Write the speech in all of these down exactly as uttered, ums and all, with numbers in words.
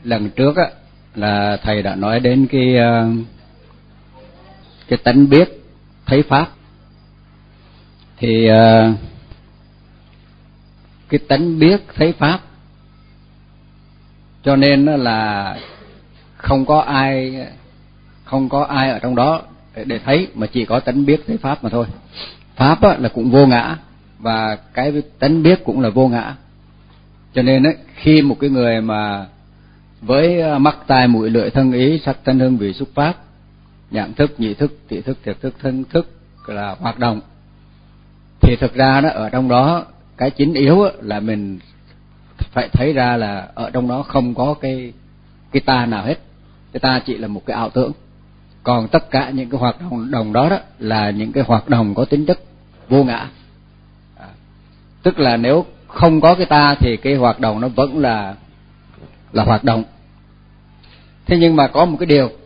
lần trước á là thầy đã nói đến cái cái tánh biết thấy pháp. Thì cái tánh biết thấy pháp cho nên là không có ai không có ai ở trong đó để, để thấy, mà chỉ có tánh biết thấy pháp mà thôi. Pháp á, là cũng vô ngã, và cái tánh biết cũng là vô ngã. Cho nên ấy, khi một cái người mà với mắt tai mũi lưỡi thân ý sắc thanh hương vị xúc pháp, nhãn thức, nhị thức, tỷ thức, thiệt thức, thân thức là hoạt động, thì thực ra đó ở trong đó cái chính yếu là mình phải thấy ra là ở trong đó không có cái cái ta nào hết. Cái ta chỉ là một cái ảo tưởng. Còn tất cả những cái hoạt động đồng đó đó là những cái hoạt động có tính chất vô ngã. À, tức là nếu không có cái ta thì cái hoạt động nó vẫn là là hoạt động. Thế nhưng mà có một cái điều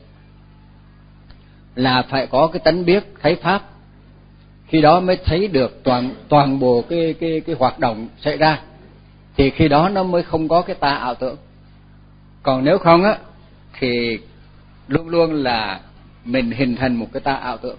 là phải có cái tánh biết thấy pháp, khi đó mới thấy được toàn toàn bộ cái cái cái hoạt động xảy ra, thì khi đó nó mới không có cái ta ảo tưởng. Còn nếu không á thì luôn luôn là mình hình thành một cái ta ảo tưởng.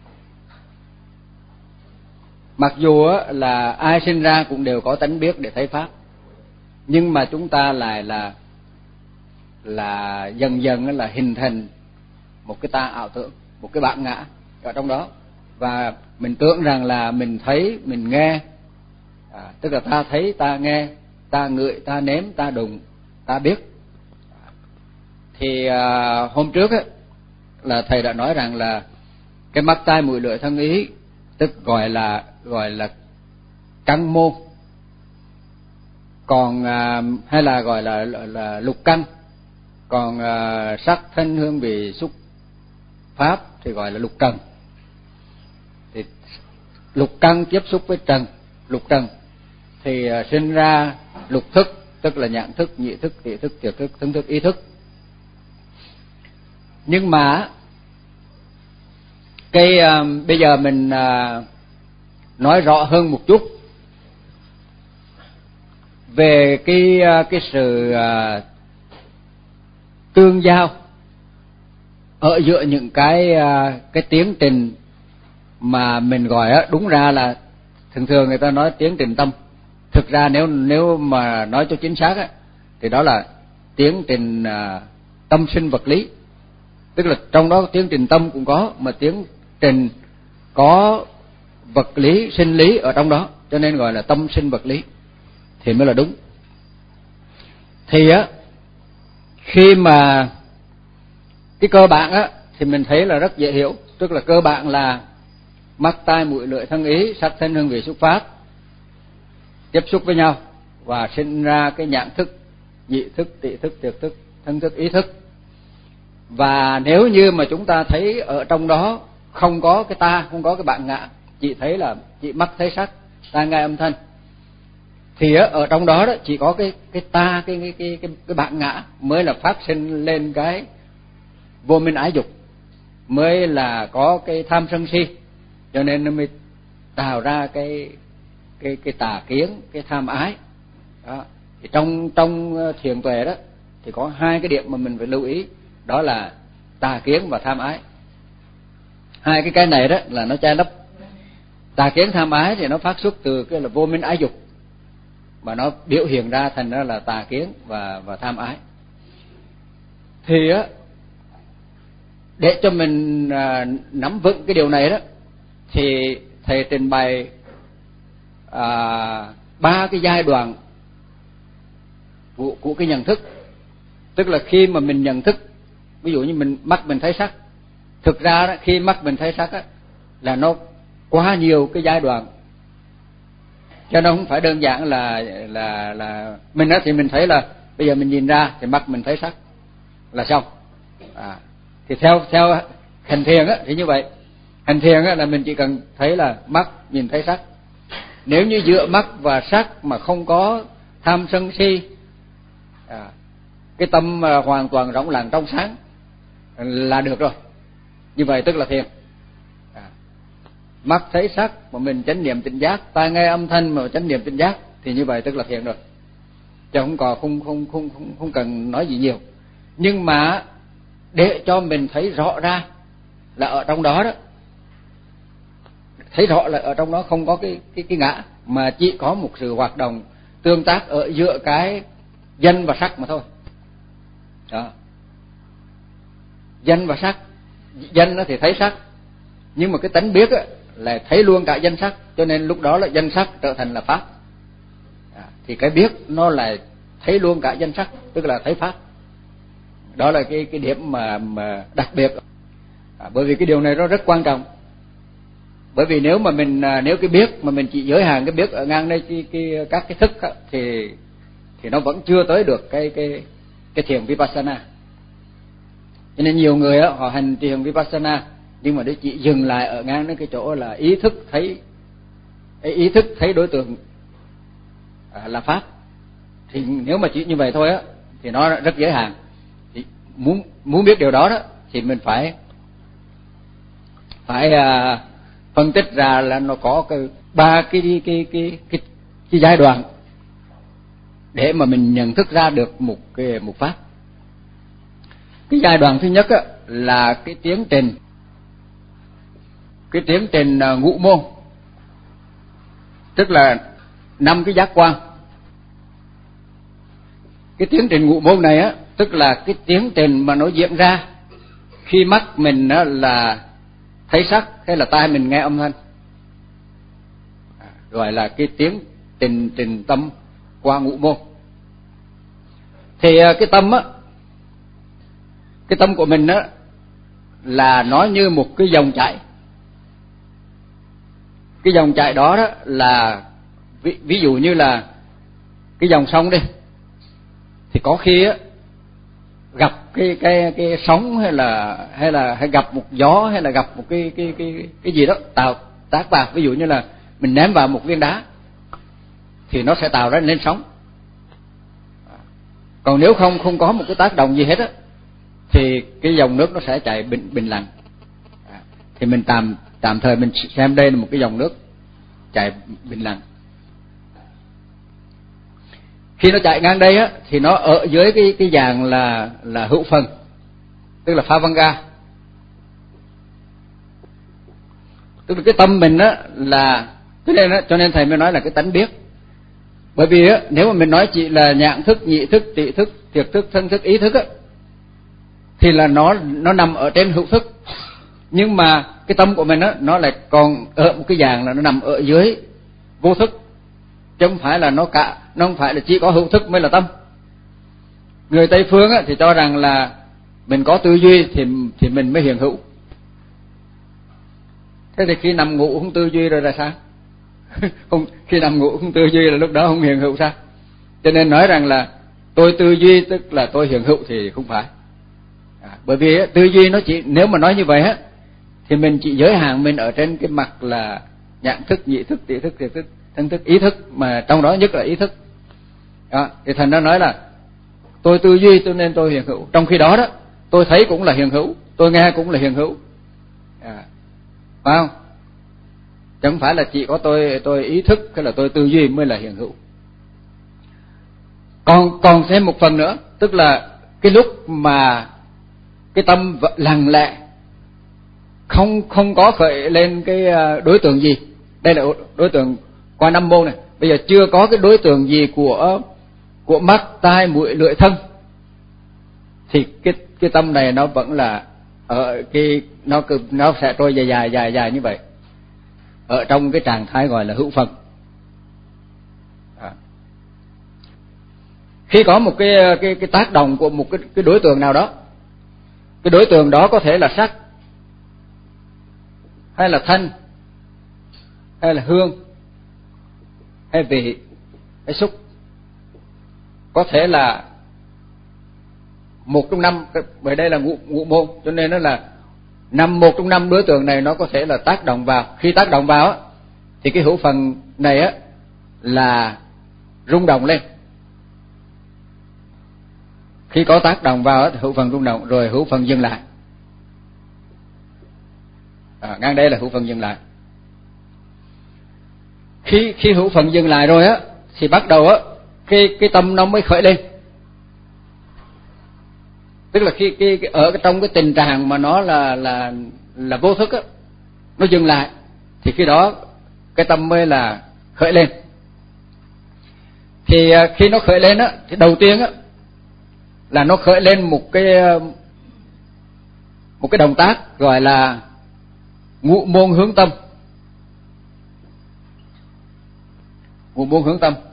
Mặc dù á là ai sinh ra cũng đều có tánh biết để thấy pháp, nhưng mà chúng ta lại là là dần dần là hình thành một cái ta ảo tưởng, một cái bản ngã ở trong đó, và mình tưởng rằng là mình thấy, mình nghe, à, tức là ta thấy, ta nghe, ta ngửi, ta nếm, ta đụng, ta biết. Thì à, hôm trước á là thầy đã nói rằng là cái mắt tai mũi lưỡi thân ý, tức gọi là gọi là căn môn, còn à, hay là gọi là, là, là lục căn, còn à, sắc thanh hương vị xúc pháp thì gọi là lục trần. Thì lục căn tiếp xúc với trần, lục trần thì à, sinh ra lục thức, tức là nhãn thức, nhị thức, tỷ thức, thiệt thức, thân thức, ý thức. Nhưng mà cái à, bây giờ mình à, nói rõ hơn một chút về cái cái sự à, tương giao ở giữa những cái à, cái tiến trình mà mình gọi á, đúng ra là thường thường người ta nói tiến trình tâm. Thực ra nếu nếu mà nói cho chính xác á thì đó là tiến trình à, tâm sinh vật lý. Tức là trong đó tiến trình tâm cũng có, mà tiến trình có vật lý, sinh lý ở trong đó, cho nên gọi là tâm sinh vật lý thì mới là đúng. Thì á khi mà cái cơ bản á thì mình thấy là rất dễ hiểu, tức là cơ bản là mắt tai mũi lưỡi thân ý sắc thanh hương vị xúc pháp tiếp xúc với nhau và sinh ra cái nhãn thức, nhị thức, tỷ thức, thiệt thức, thân thức, ý thức. Và nếu như mà chúng ta thấy ở trong đó không có cái ta, không có cái bản ngã, chỉ thấy là chỉ mắt thấy sắc, tai nghe âm thanh, thì ở trong đó đó chỉ có cái cái ta, cái cái cái cái, cái bản ngã mới là phát sinh lên cái vô minh ái dục, mới là có cái tham sân si, cho nên nó mới tạo ra cái cái cái tà kiến, cái tham ái. Đó. Thì trong trong thiền tuệ đó thì có hai cái điểm mà mình phải lưu ý, đó là tà kiến và tham ái. Hai cái cái này đó là nó che lấp. Tà kiến tham ái thì nó phát xuất từ cái là vô minh ái dục, mà nó biểu hiện ra thành ra là tà kiến và và tham ái. Thì á để cho mình à, nắm vững cái điều này đó thì thầy trình bày à, ba cái giai đoạn của, của cái nhận thức. Tức là khi mà mình nhận thức, ví dụ như mình mắt mình thấy sắc, thực ra đó, khi mắt mình thấy sắc á, là nó quá nhiều cái giai đoạn, cho nó không phải đơn giản là là là mình á thì mình thấy là bây giờ mình nhìn ra thì mắt mình thấy sắc là xong. À, thì theo theo hành thiền á thì như vậy. Hành thiền á là mình chỉ cần thấy là mắt nhìn thấy sắc. Nếu như giữa mắt và sắc mà không có tham sân si, à, cái tâm hoàn toàn rỗng lặng trong sáng là được rồi. Như vậy tức là thiền. À, mắt thấy sắc mà mình chánh niệm tỉnh giác, tai nghe âm thanh mà chánh niệm tỉnh giác, thì như vậy tức là thiền rồi. Chứ không còn không không không không không cần nói gì nhiều. nhưng mà để cho mình thấy rõ ra là ở trong đó đó, thấy rõ là ở trong đó không có cái cái cái ngã, mà chỉ có một sự hoạt động tương tác ở giữa cái danh và sắc mà thôi. Đó. Danh và sắc, danh nó thì thấy sắc, nhưng mà cái tánh biết á, là thấy luôn cả danh sắc, cho nên lúc đó là danh sắc trở thành là pháp. À, thì cái biết nó là thấy luôn cả danh sắc, tức là thấy pháp. Đó là cái cái điểm mà mà đặc biệt. À, bởi vì cái điều này nó rất quan trọng. Bởi vì nếu mà mình nếu cái biết mà mình chỉ giới hạn cái biết ở ngang đây cái, cái các cái thức á, thì thì nó vẫn chưa tới được cái cái cái thiền vipassana. Cho nên nhiều người á, họ hành thiền vipassana nhưng mà để chỉ dừng lại ở ngang đến cái chỗ là ý thức thấy ý thức thấy đối tượng à, là pháp. Thì nếu mà chỉ như vậy thôi á thì nó rất giới hạn. Thì muốn muốn biết điều đó đó thì mình phải phải à, phân tích ra là nó có cái ba cái cái cái cái cái, cái giai đoạn để mà mình nhận thức ra được một cái một pháp. Cái giai đoạn thứ nhất á, là cái tiến trình cái tiến trình ngũ môn, tức là năm cái giác quan. Cái tiến trình ngũ môn này á, tức là cái tiến trình mà nó diễn ra khi mắt mình á, là thấy sắc hay là tai mình nghe âm thanh, à, gọi là cái tiến trình trình tâm qua ngũ môn. Thì cái tâm á, cái tâm của mình á là nó như một cái dòng chảy. Cái dòng chảy đó đó là ví, ví dụ như là cái dòng sông đi, thì có khi á gặp cái cái cái sóng hay là hay là hay gặp một gió hay là gặp một cái cái cái cái gì đó tạo tác vào, ví dụ như là mình ném vào một viên đá thì nó sẽ tạo ra nên sóng. Còn nếu không không có một cái tác động gì hết á thì cái dòng nước nó sẽ chảy bình bình lặng. À, thì mình tạm tạm thời mình xem đây là một cái dòng nước chảy bình lặng. Khi nó chạy ngang đây á thì nó ở dưới cái cái dạng là là hữu phần, tức là Phavanga. Tức là cái tâm mình á là cho nên á, cho nên thầy mới nói là cái tánh biết. Bởi vì á, nếu mà mình nói chỉ là nhãn thức, nhị thức, tị thức, thiệt thức, thân thức, ý thức á, thì là nó nó nằm ở trên hữu thức. Nhưng mà cái tâm của mình á, nó lại còn ở một cái dạng là nó nằm ở dưới vô thức, chứ không phải là nó cả, nó không phải là chỉ có hữu thức mới là tâm. Người Tây phương á, thì cho rằng là mình có tư duy thì thì mình mới hiện hữu. Thế thì khi nằm ngủ không tư duy rồi là sao? Không, khi nằm ngủ không tư duy là lúc đó không hiện hữu sao? Cho nên nói rằng là tôi tư duy tức là tôi hiện hữu thì không phải. À, bởi vì á, tư duy nó chỉ, nếu mà nói như vậy á thì mình chỉ giới hạn mình ở trên cái mặt là nhãn thức, nhị thức, tị thức, thiệt thức, thân thức, ý thức, mà trong đó nhất là ý thức. Đó, thì thành nó nói là tôi tư duy cho nên tôi hiện hữu. Trong khi đó đó, tôi thấy cũng là hiện hữu, tôi nghe cũng là hiện hữu. À, phải không? Chứ không phải là chỉ có tôi tôi ý thức hay là tôi tư duy mới là hiện hữu. Còn còn thêm một phần nữa, tức là cái lúc mà cái tâm lặng lẽ, không không có khởi lên cái đối tượng gì. Đây là đối tượng qua năm môn này. Bây giờ chưa có cái đối tượng gì của của mắt, tai, mũi, lưỡi, thân, thì cái cái tâm này nó vẫn là ở cái nó nó sẽ trôi dài dài dài dài như vậy, ở trong cái trạng thái gọi là hữu phần. À. Khi có một cái cái cái tác động của một cái cái đối tượng nào đó, cái đối tượng đó có thể là sắc, hay là thanh, hay là hương, hay vị, hay xúc, có thể là một trong năm, bởi đây là ngũ, ngũ môn, cho nên nó là năm một trong năm đối tượng này nó có thể là tác động vào. Khi tác động vào á, thì cái hữu phần này á là rung động lên. Khi có tác động vào á, thì hữu phần rung động, rồi hữu phần dừng lại. À, ngang đây là hữu phần dừng lại. Khi khi hữu phần dừng lại rồi á, thì bắt đầu á cái cái tâm nó mới khởi lên. Tức là khi cái, cái ở cái trong cái tình trạng mà nó là là là vô thức á, nó dừng lại thì khi đó cái tâm mới là khởi lên. Thì khi nó khởi lên á thì đầu tiên á là nó khởi lên một cái một cái động tác gọi là ngụ môn hướng tâm. Ngụ môn hướng tâm.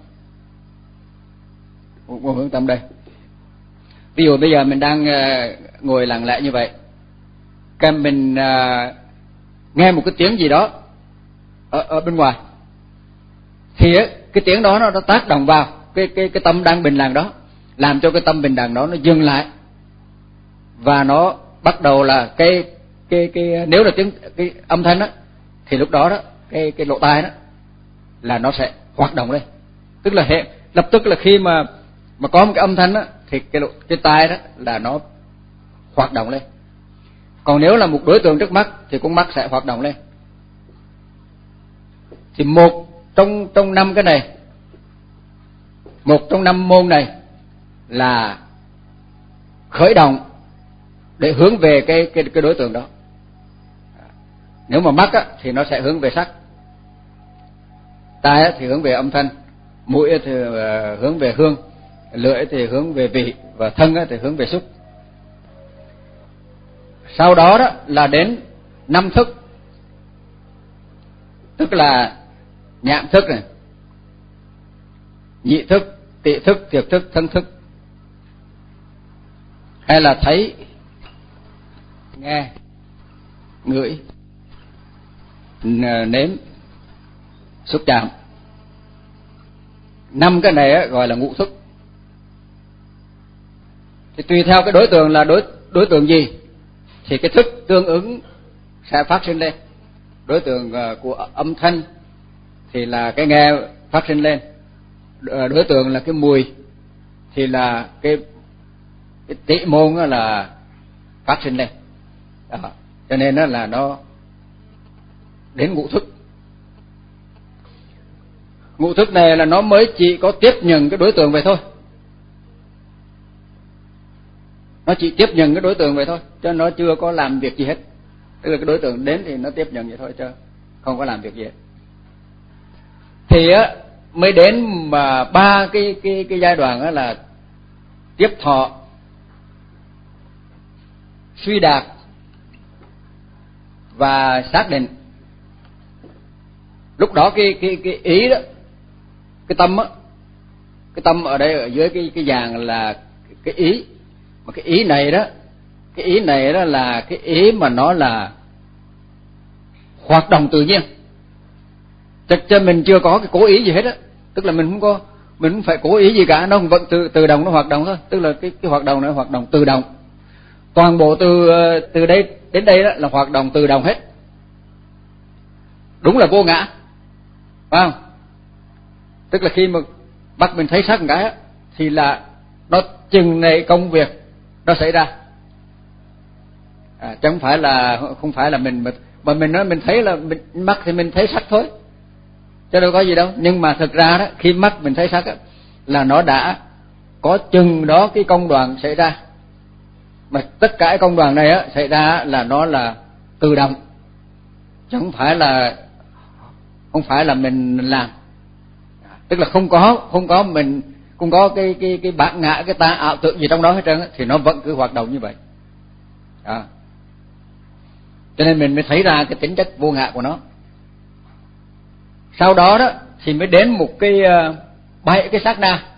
Ngụ môn hướng tâm đây. Ví dụ bây giờ mình đang ngồi lặng lẽ như vậy, cái mình nghe một cái tiếng gì đó ở, ở bên ngoài, thì cái tiếng đó nó, nó tác động vào cái cái cái tâm đang bình lặng đó, làm cho cái tâm bình lặng đó nó dừng lại, và nó bắt đầu là cái cái cái nếu là tiếng cái âm thanh đó thì lúc đó đó cái cái lỗ tai đó là nó sẽ hoạt động lên. Tức là hệ lập tức là khi mà mà có một cái âm thanh đó thì cái cái tai đó là nó hoạt động lên. Còn nếu là một đối tượng trước mắt thì con mắt sẽ hoạt động lên. Thì một trong trong năm cái này, một trong năm môn này là khởi động để hướng về cái cái cái đối tượng đó. Nếu mà mắt á, thì nó sẽ hướng về sắc, tai á, thì hướng về âm thanh, mũi á, thì uh, hướng về hương, lưỡi thì hướng về vị, và thân á, thì hướng về xúc. Sau đó đó là đến năm thức, tức là nhãn thức này, nhị thức, tị thức, thiệt thức, thân thức, hay là thấy, nghe, ngửi, nếm, xúc chạm. Năm cái này gọi là ngũ thức. Thì tùy theo cái đối tượng là đối đối tượng gì thì cái thức tương ứng sẽ phát sinh lên. Đối tượng của âm thanh thì là cái nghe phát sinh lên, đối tượng là cái mùi thì là cái, cái tị môn là phát sinh lên. Đó. Cho nên đó là nó đến ngũ thức. Ngũ thức này là nó mới chỉ có tiếp nhận cái đối tượng về thôi. Nó chỉ tiếp nhận cái đối tượng về thôi, chứ nó chưa có làm việc gì hết. Tức là cái đối tượng đến thì nó tiếp nhận vậy thôi, chứ không có làm việc gì hết. Thì á mới đến mà ba cái cái cái giai đoạn đó là tiếp thọ, suy đạt và xác định. Lúc đó cái cái cái ý đó, cái tâm á, cái tâm ở đây ở dưới cái cái dạng là cái ý. Mà cái ý này đó, cái ý này đó là cái ý mà nó là hoạt động tự nhiên. Chắc cho mình chưa có cái cố ý gì hết á, tức là mình không có, mình không phải cố ý gì cả, nó vẫn tự tự động nó hoạt động thôi. Tức là cái cái hoạt động này hoạt động tự động. Toàn bộ từ từ đây đến đây đó là hoạt động tự động hết. Đúng là vô ngã, phải không? Tức là khi mà bắt mình thấy sắc một cái á, thì là nó chừng này công việc nó xảy ra, à, chứ không phải là không phải là mình mà mình nói mình thấy là mình mắt thì mình thấy sắc thôi, chứ đâu có gì đâu. Nhưng mà thực ra đó, khi mắt mình thấy sắc á, là nó đã có chừng đó cái công đoạn xảy ra. Mà tất cả cái công đoạn này á xảy ra là nó là tự động, chứ không phải là không phải là mình làm. Tức là không có không có mình không có cái cái cái bản ngã, cái ta ảo tưởng gì trong đó hết trơn, thì nó vẫn cứ hoạt động như vậy. À. Cho nên mình mới thấy ra cái tính chất vô ngã của nó. Sau đó đó thì mới đến một cái uh, bảy cái sát na.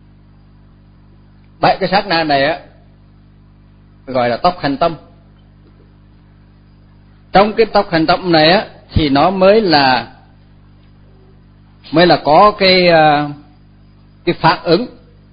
Bảy cái sát na này á gọi là tốc hành tâm. Trong cái tốc hành tâm này á thì nó mới là mới là có cái uh, cái phản ứng,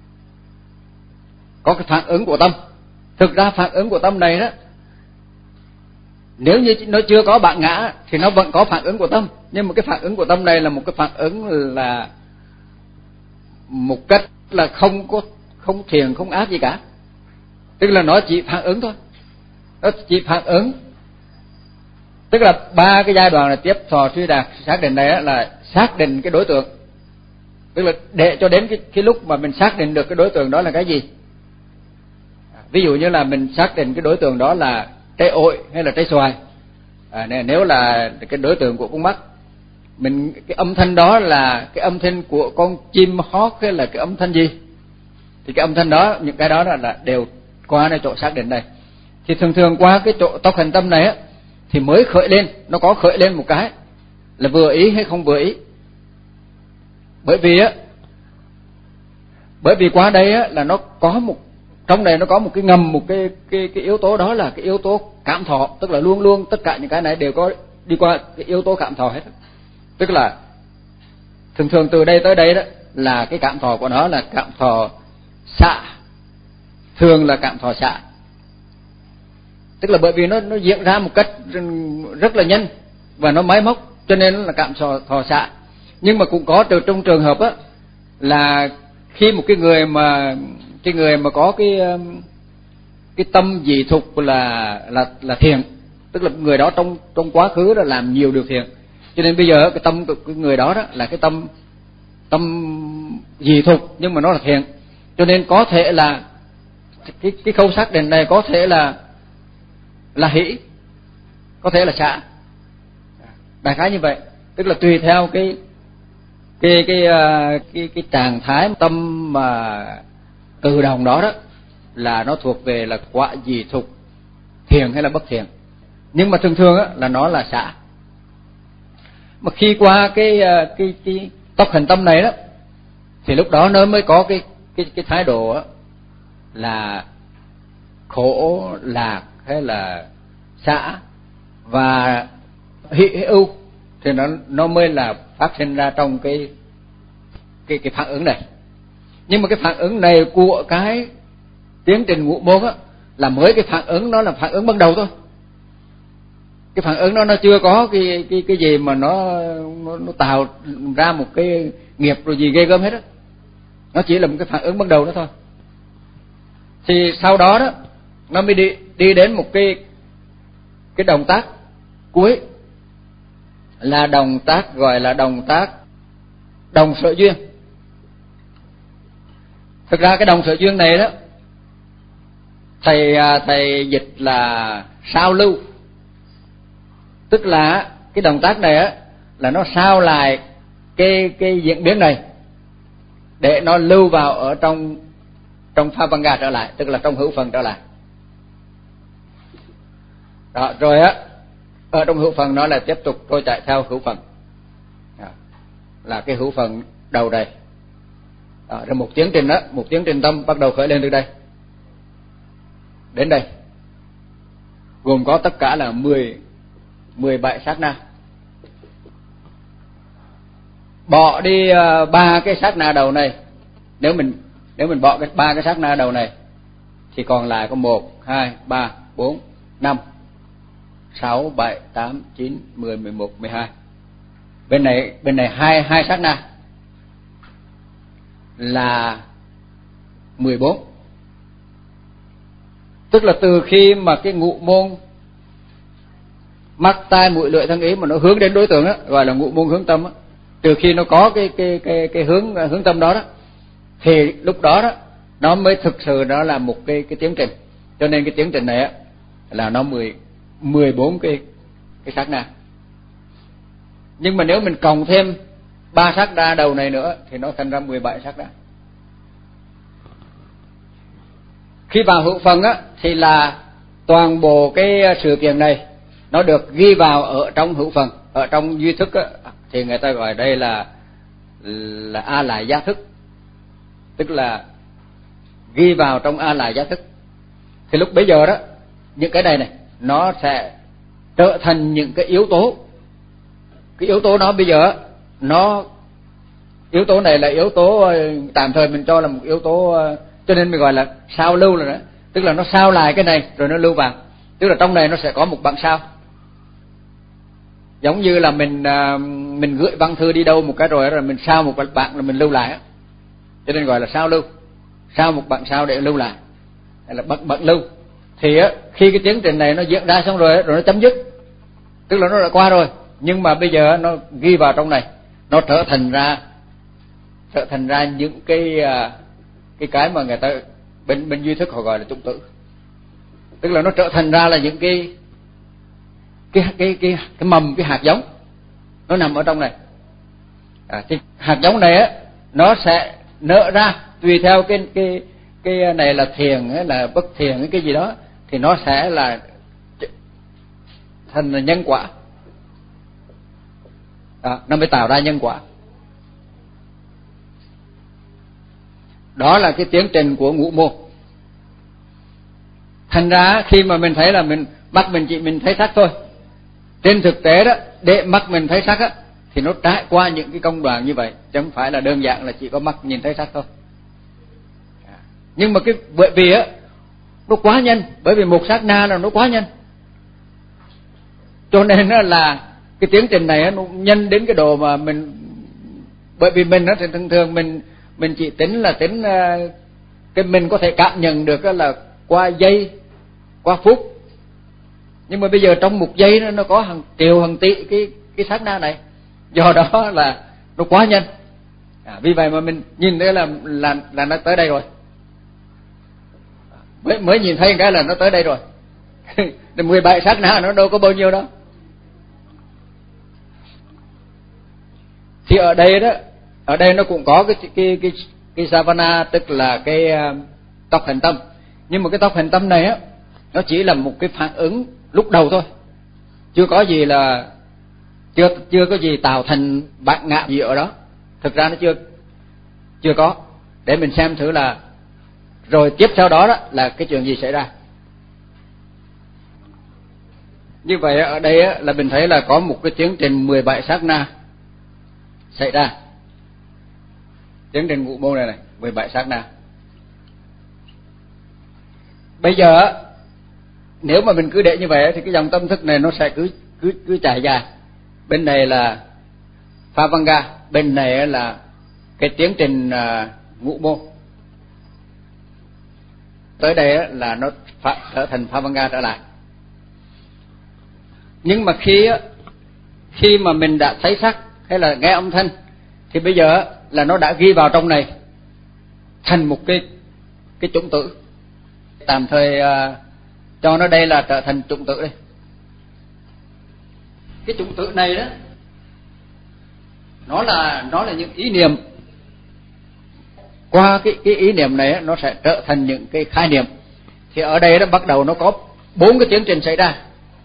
có cái phản ứng của tâm. Thực ra phản ứng của tâm này đó, nếu như nó chưa có bản ngã thì nó vẫn có phản ứng của tâm, nhưng mà cái phản ứng của tâm này là một cái phản ứng là một cách là không có không thiền không ác gì cả. Tức là nó chỉ phản ứng thôi, nó chỉ phản ứng. Tức là ba cái giai đoạn là tiếp thọ, suy đạt, xác định này là xác định cái đối tượng. Tức là để cho đến cái, cái lúc mà mình xác định được cái đối tượng đó là cái gì. Ví dụ như là mình xác định cái đối tượng đó là trái ổi hay là trái xoài, à, nếu là cái đối tượng của con mắt, mình cái âm thanh đó là cái âm thanh của con chim hót hay là cái âm thanh gì, thì cái âm thanh đó, những cái đó là đều qua nơi chỗ xác định này. Thì thường thường qua cái chỗ tóc hành tâm này á thì mới khởi lên, nó có khởi lên một cái là vừa ý hay không vừa ý. Bởi vì á, bởi vì qua đây á là nó có một, trong này nó có một cái ngầm, một cái cái cái yếu tố, đó là cái yếu tố cảm thọ, tức là luôn luôn tất cả những cái này đều có đi qua cái yếu tố cảm thọ hết. Tức là thường thường từ đây tới đây đó là cái cảm thọ của nó là cảm thọ xạ, thường là cảm thọ xạ. Tức là bởi vì nó nó diễn ra một cách rất là nhanh và nó máy móc, cho nên là cảm thọ thọ xạ. Nhưng mà cũng có từ trong trường hợp á là khi một cái người mà cái người mà có cái cái tâm dị thục là là là thiện, tức là người đó trong trong quá khứ đã làm nhiều điều thiện, cho nên bây giờ cái tâm của cái người đó đó là cái tâm tâm dị thục nhưng mà nó là thiện, cho nên có thể là cái cái khâu xác định này có thể là là hỷ, có thể là xả, đại khái như vậy. Tức là tùy theo cái cái cái cái cái, cái trạng thái tâm mà tự động đó đó là nó thuộc về là quả dị thục, thiện hay là bất thiện. Nhưng mà thường thường á là nó là xả. Mà khi qua cái cái cái tóc hành tâm này đó thì lúc đó nó mới có cái cái cái thái độ đó là khổ lạc hay là xả và hỷ ưu, thì nó nó mới là phát sinh ra trong cái cái cái phản ứng này. Nhưng mà cái phản ứng này của cái tiến trình ngũ môn á là mới cái phản ứng, nó là phản ứng ban đầu thôi. Cái phản ứng đó nó chưa có cái cái cái gì mà nó nó, nó tạo ra một cái nghiệp rồi gì ghê gớm hết á. Nó chỉ là một cái phản ứng ban đầu đó thôi. Thì sau đó đó nó mới đi đi đến một cái cái động tác cuối, là động tác gọi là động tác đồng sở duyên. Thực ra cái đồng sở duyên này đó thầy thầy dịch là sao lưu, tức là cái động tác này á là nó sao lại cái cái diễn biến này để nó lưu vào ở trong trong pha văn ga trở lại, tức là trong hữu phần trở lại. Đó, rồi á ở trong hữu phần nó là tiếp tục trôi chạy theo hữu phần. Đó, là cái hữu phần đầu đây. Đó, rồi một tiến trình đó, một tiến trình tâm bắt đầu khởi lên từ đây đến đây, gồm có tất cả là mười mười bảy sát na. Bỏ đi ba uh, cái sát na đầu này, nếu mình nếu mình bỏ cái ba cái sát na đầu này thì còn lại có một, hai, ba, bốn, năm, sáu, bảy, tám, chín, mười, mười một, mười hai. Bên này bên này hai hai sát na là mười bốn. Tức là từ khi mà cái ngũ môn mắt tai mũi lưỡi thân ý mà nó hướng đến đối tượng đó, gọi là ngũ môn hướng tâm đó, từ khi nó có cái cái cái cái hướng hướng tâm đó đó thì lúc đó đó nó mới thực sự đó là một cái cái tiến trình. Cho nên cái tiến trình này á là nó mười mười bốn cái cái sát na. Nhưng mà nếu mình cộng thêm ba sát na đầu này nữa thì nó thành ra mười bảy sát na. Khi vào hữu phần á thì là toàn bộ cái sự kiện này nó được ghi vào ở trong hữu phần, ở trong duy thức á, thì người ta gọi đây là là a lại gia thức, tức là ghi vào trong a lại gia thức. Thì lúc bấy giờ đó những cái này này nó sẽ trở thành những cái yếu tố. Cái yếu tố đó bây giờ nó yếu tố này là yếu tố tạm thời mình cho là một yếu tố, cho nên mình gọi là sao lưu rồi đó. Tức là nó sao lại cái này rồi nó lưu vào. Tức là trong này nó sẽ có một bản sao. Giống như là mình mình gửi văn thư đi đâu một cái rồi rồi mình sao một bản rồi mình lưu lại á. Cho nên gọi là sao lưu. Sao một bản sao để lưu lại. Hay là bản bản lưu. Thì á khi cái tiến trình này nó diễn ra xong rồi rồi nó chấm dứt. Tức là nó đã qua rồi, nhưng mà bây giờ nó ghi vào trong này, nó trở thành ra trở thành ra những cái cái cái mà người ta bên bên duy thức họ gọi là chủng tử. tức là nó trở thành ra là những cái cái cái cái cái mầm, cái hạt giống nó nằm ở trong này. À, thì hạt giống này á nó sẽ nở ra tùy theo cái cái cái này là thiền hay là bất thiền cái gì đó, thì nó sẽ là thành là nhân quả. Đó, nó mới tạo ra nhân quả. Đó là cái tiến trình của ngũ môn. Thành ra khi mà mình thấy là mình mắt mình chỉ mình thấy sắc thôi, trên thực tế đó để mắt mình thấy sắc á thì nó trải qua những cái công đoạn như vậy, chứ không phải là đơn giản là chỉ có mắt nhìn thấy sắc thôi. Nhưng mà cái bởi vì á nó quá nhanh, bởi vì một sát na là nó quá nhanh, cho nên là cái tiến trình này nó nhanh đến cái độ mà mình, bởi vì mình nó thì thường thường mình mình chỉ tính là tính cái mình có thể cảm nhận được là qua giây, qua phút, nhưng mà bây giờ trong một giây nó nó có hàng triệu hàng tỷ cái cái sát na này, do đó là nó quá nhanh. À, vì vậy mà mình nhìn thấy là là là nó tới đây rồi, mới mới nhìn thấy cái là nó tới đây rồi. mười bảy sát na nó đâu có bao nhiêu đâu. Thì ở đây đó, ở đây nó cũng có cái cái cái cái savana, tức là cái uh, tóc hành tâm. Nhưng mà cái tóc hành tâm này á nó chỉ là một cái phản ứng lúc đầu thôi, chưa có gì là chưa chưa có gì tạo thành bát ngã gì ở đó. Thực ra nó chưa chưa có, để mình xem thử là rồi tiếp sau đó đó là cái chuyện gì xảy ra. Như vậy ở đây á, là mình thấy là có một cái tiến trình mười bảy sát na xảy ra. Tiến trình ngũ môn này này, mười bảy sát na. Bây giờ nếu mà mình cứ để như vậy thì cái dòng tâm thức này nó sẽ cứ cứ cứ chạy dài. Bên này là Phavanga, bên này là cái tiến trình uh, ngũ môn. Tới đây là nó trở thành Phavanga trở lại. Nhưng mà khi khi mà mình đã thấy sắc hay là nghe âm thanh thì bây giờ là nó đã ghi vào trong này thành một cái cái chủng tử. Tạm thời uh, cho nó đây là trở thành chủng tử đây. Cái chủng tử này đó nó là nó là những ý niệm. Qua cái cái ý niệm này nó sẽ trở thành những cái khái niệm. Thì ở đây nó bắt đầu nó có bốn cái tiến trình xảy ra.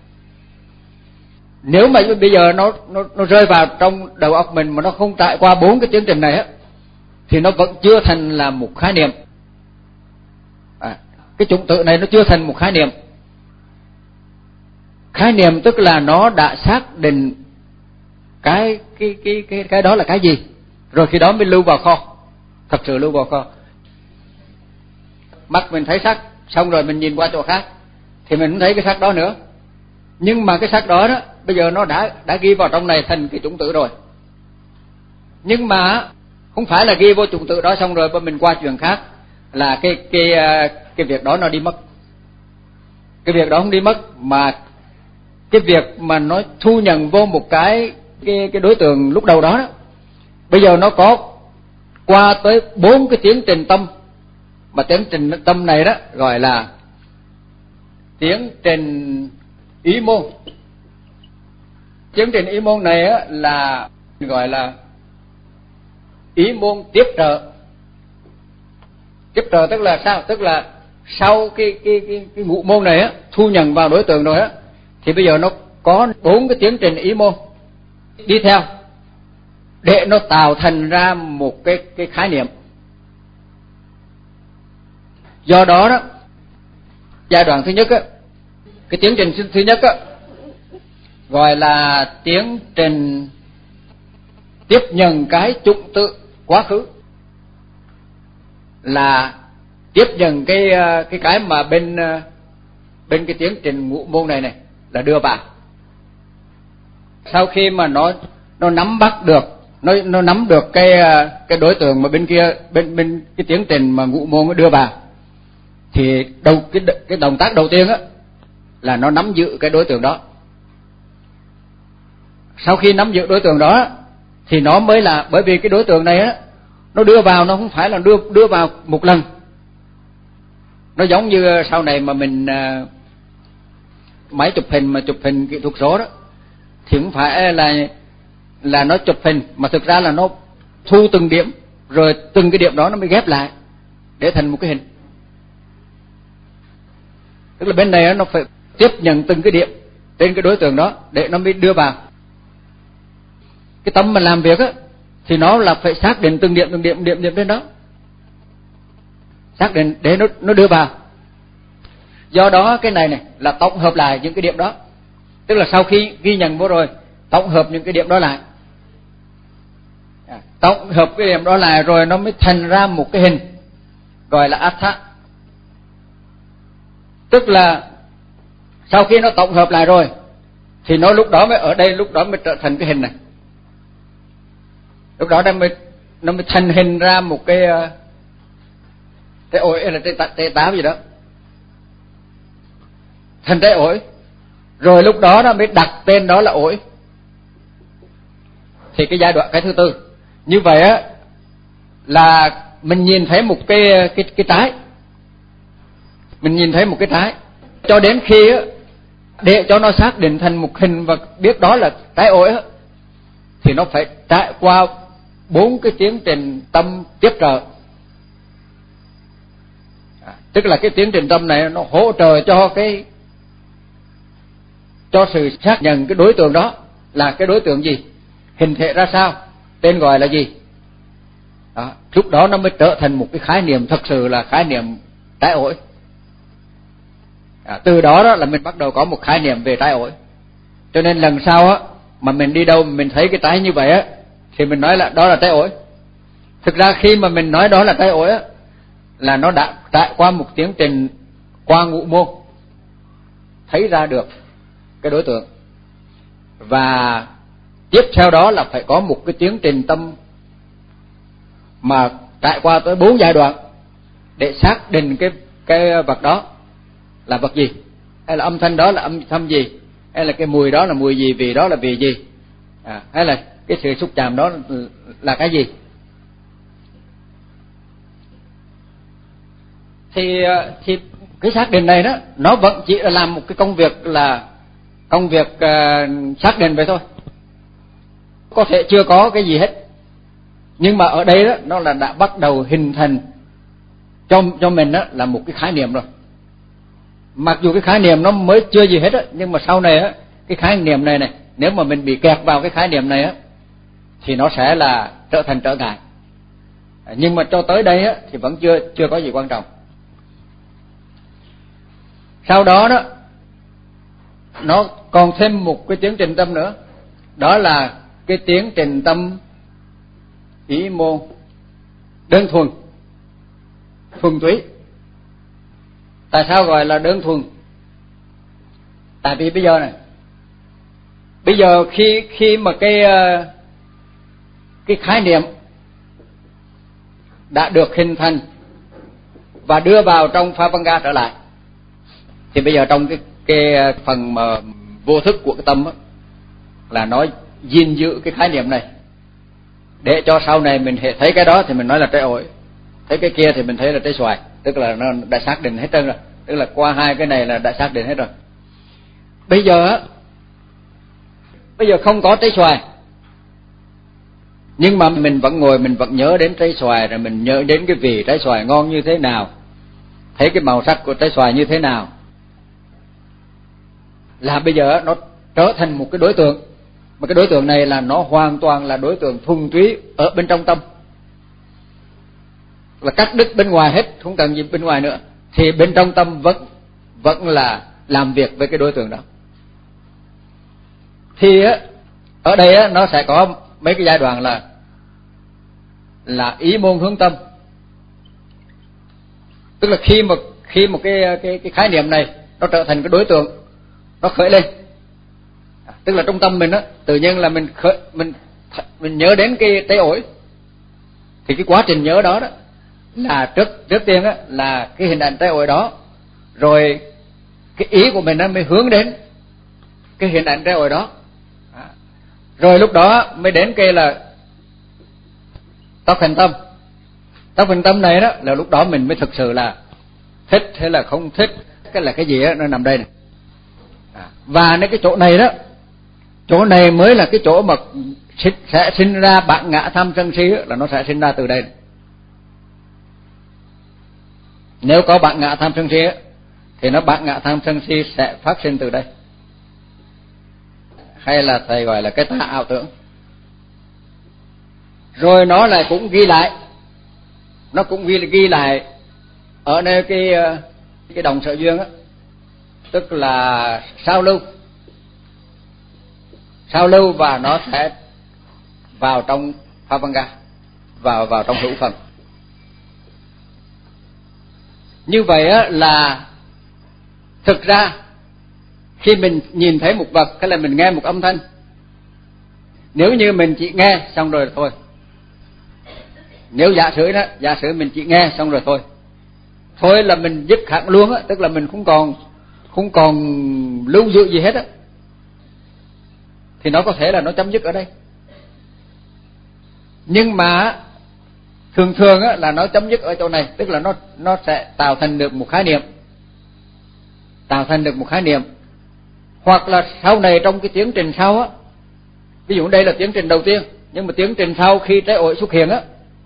Nếu mà bây giờ nó nó nó rơi vào trong đầu óc mình mà nó không trải qua bốn cái tiến trình này á thì nó vẫn chưa thành là một khái niệm. À, cái chủng tử này nó chưa thành một khái niệm. Khái niệm tức là nó đã xác định cái cái cái cái cái đó là cái gì, rồi khi đó mới lưu vào kho, thật sự lưu vào kho. Mắt mình thấy sắc, xong rồi mình nhìn qua chỗ khác thì mình không thấy cái sắc đó nữa. Nhưng mà cái sắc đó đó bây giờ nó đã đã ghi vào trong này thành cái chủng tử rồi. Nhưng mà không phải là ghi vô chủng tử đó xong rồi mình qua chuyện khác là cái cái cái việc đó nó đi mất. Cái việc đó không đi mất, mà cái việc mà nó thu nhận vô một cái cái cái đối tượng lúc đầu đó, đó bây giờ nó có qua tới bốn cái tiến trình tâm, mà tiến trình tâm này đó gọi là tiến trình ý môn. Tiến trình ý môn này á là gọi là ý môn tiếp trợ. Tiếp trợ tức là sao? Tức là sau cái cái cái, cái ngũ môn này á thu nhận vào đối tượng rồi á thì bây giờ nó có bốn cái tiến trình ý môn đi theo để nó tạo thành ra một cái cái khái niệm. Do đó đó, giai đoạn thứ nhất á, cái tiến trình thứ nhất á gọi là tiến trình tiếp nhận cái chủng tử quá khứ, là tiếp nhận cái cái cái mà bên bên cái tiến trình ngũ môn này này là đưa vào. Sau khi mà nó nó nắm bắt được, nó nó nắm được cái cái đối tượng mà bên kia bên bên cái tiến trình mà ngũ môn nó đưa vào thì đầu cái cái động tác đầu tiên á là nó nắm giữ cái đối tượng đó. Sau khi nắm giữ đối tượng đó thì nó mới là, bởi vì cái đối tượng này á nó đưa vào, nó không phải là đưa đưa vào một lần. Nó giống như sau này mà mình máy chụp hình mà chụp hình kỹ thuật số đó, thì không phải là là nó chụp hình, mà thực ra là nó thu từng điểm, rồi từng cái điểm đó nó mới ghép lại để thành một cái hình. Tức là bên này nó phải tiếp nhận từng cái điểm trên cái đối tượng đó để nó mới đưa vào. Cái tâm mà làm việc á thì nó là phải xác định từng điểm từng điểm điểm điểm trên đó, xác định để nó nó đưa vào. Do đó cái này này là tổng hợp lại những cái điểm đó, tức là sau khi ghi nhận vô rồi tổng hợp những cái điểm đó lại, à, tổng hợp cái điểm đó lại rồi nó mới thành ra một cái hình gọi là Atha. Tức là sau khi nó tổng hợp lại rồi thì nó lúc đó mới ở đây, lúc đó mới trở thành cái hình này, lúc đó nó mới nó mới thành hình ra một cái trái ổi hay là trái, trái táo gì đó, thành trái ổi, rồi lúc đó nó mới đặt tên đó là ổi. Thì cái giai đoạn cái thứ tư như vậy á là mình nhìn thấy một cái cái cái trái, mình nhìn thấy một cái trái, cho đến khi á để cho nó xác định thành một hình và biết đó là trái ổi á, thì nó phải trải qua bốn cái tiến trình tâm tiếp trợ. À, tức là cái tiến trình tâm này nó hỗ trợ cho cái cho sự xác nhận cái đối tượng đó là cái đối tượng gì, hình thể ra sao, tên gọi là gì. Đó, lúc đó nó mới trở thành một cái khái niệm thật sự là khái niệm trái ổi. À, từ đó đó là mình bắt đầu có một khái niệm về trái ổi. Cho nên lần sau á mà mình đi đâu mình thấy cái trái như vậy á thì mình nói là đó là trái ổi. Thực ra khi mà mình nói đó là trái ổi á là nó đã trải qua một tiến trình qua ngũ môn, thấy ra được cái đối tượng, và tiếp theo đó là phải có một cái tiến trình tâm mà trải qua tới bốn giai đoạn để xác định cái cái vật đó là vật gì, hay là âm thanh đó là âm thanh gì, hay là cái mùi đó là mùi gì, vị đó là vị gì, à, hay là cái sự xúc chạm đó là cái gì. Thì thì cái xác định này đó nó vẫn chỉ là làm một cái công việc là công việc uh, xác định vậy thôi, có thể chưa có cái gì hết, nhưng mà ở đây đó nó là đã bắt đầu hình thành cho cho mình đó là một cái khái niệm rồi. Mặc dù cái khái niệm nó mới chưa gì hết á, nhưng mà sau này á cái khái niệm này này nếu mà mình bị kẹt vào cái khái niệm này á thì nó sẽ là trở thành trở ngại. Nhưng mà cho tới đây á thì vẫn chưa chưa có gì quan trọng. Sau đó đó nó còn thêm một cái tiến trình tâm nữa, đó là cái tiến trình tâm ý môn đơn thuần, thuần túy. Tại sao gọi là đơn thuần? Tại vì bây giờ này, bây giờ khi khi mà cái cái khái niệm đã được hình thành và đưa vào trong Phavanga trở lại, thì bây giờ trong cái cái phần mà vô thức của cái tâm đó, là nó gìn giữ cái khái niệm này để cho sau này mình thấy cái đó thì mình nói là trái ổi, thấy cái kia thì mình thấy là trái xoài, tức là nó đã xác định hết trơn rồi, tức là qua hai cái này là đã xác định hết rồi. Bây giờ á, bây giờ không có trái xoài, nhưng mà mình vẫn ngồi mình vẫn nhớ đến trái xoài, rồi mình nhớ đến cái vị trái xoài ngon như thế nào, thấy cái màu sắc của trái xoài như thế nào, là bây giờ nó trở thành một cái đối tượng, mà cái đối tượng này là nó hoàn toàn là đối tượng thuần túy ở bên trong tâm, là cắt đứt bên ngoài hết, không cần gì bên ngoài nữa, thì bên trong tâm vẫn vẫn là làm việc với cái đối tượng đó. Thì á ở đây á nó sẽ có mấy cái giai đoạn là là ý môn hướng tâm, tức là khi mà khi một cái cái cái khái niệm này nó trở thành cái đối tượng, nó khởi lên, à, tức là trong tâm mình á tự nhiên là mình khởi, mình mình nhớ đến cái trái ổi, thì cái quá trình nhớ đó đó là trước trước tiên á là cái hình ảnh trái ổi đó, rồi cái ý của mình nó mới hướng đến cái hình ảnh trái ổi đó, à, rồi lúc đó mới đến cái là tóc hành tâm. Tóc hành tâm này đó là lúc đó mình mới thực sự là thích hay là không thích, cái là cái gì á nó nằm đây này. À, Vàในcái chỗ này đó, chỗ này mới là cái chỗ mà sẽ sinh ra bản ngã tham sân si, là nó sẽ sinh ra từ đây. Nếu có bản ngã tham sân si thì nó bản ngã tham sân si sẽ phát sinh từ đây, hay là thầy gọi là cái tà ảo tưởng. Rồi nó lại cũng ghi lại, nó cũng ghi ghi lại ở nơi cái cái đồng sở duyên á, tức là sao lưu, sao lưu và nó sẽ vào trong Pháp Văn Ga, vào vào trong hữu phần. Như vậy á là thực ra khi mình nhìn thấy một vật hay là mình nghe một âm thanh, nếu như mình chỉ nghe xong rồi thôi, nếu giả sử đó, giả sử mình chỉ nghe xong rồi thôi, thôi là mình dứt hẳn luôn á, tức là mình không còn không còn lưu giữ gì hết á, thì nó có thể là nó chấm dứt ở đây. Nhưng mà thường thường á là nó chấm dứt ở chỗ này, tức là nó nó sẽ tạo thành được một khái niệm, tạo thành được một khái niệm, hoặc là sau này trong cái tiến trình sau á, ví dụ đây là tiến trình đầu tiên, nhưng mà tiến trình sau khi trái ổi xuất hiện á,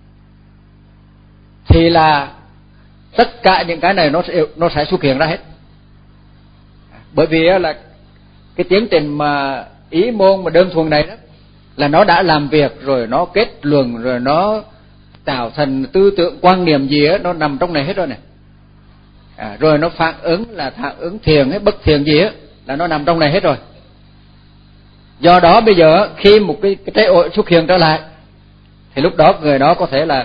thì là tất cả những cái này nó sẽ nó sẽ xuất hiện ra hết. Bởi vì á là cái tiến trình mà ý môn mà đơn thuần này đó, là nó đã làm việc rồi, nó kết luận rồi, nó tạo thành tư tưởng quan niệm gì á, nó nằm trong này hết rồi này. À, rồi nó phản ứng là phản ứng thiền hay bất thiền gì á, là nó nằm trong này hết rồi. Do đó bây giờ khi một cái, cái trái ổi xuất hiện trở lại, thì lúc đó người đó có thể là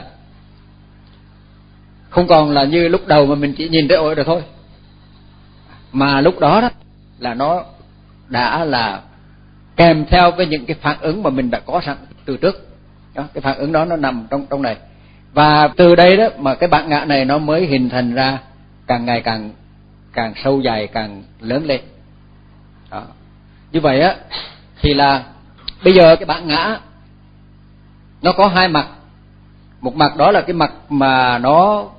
không còn là như lúc đầu mà mình chỉ nhìn trái ổi rồi thôi, mà lúc đó đó là nó đã là kèm theo với những cái phản ứng mà mình đã có sẵn từ trước đó, cái phản ứng đó nó nằm trong trong này. Và từ đây đó mà cái bản ngã này nó mới hình thành ra, càng ngày càng càng sâu dày, càng lớn lên đó. Như vậy á thì là bây giờ cái bản ngã nó có hai mặt. Một mặt đó là cái mặt mà nó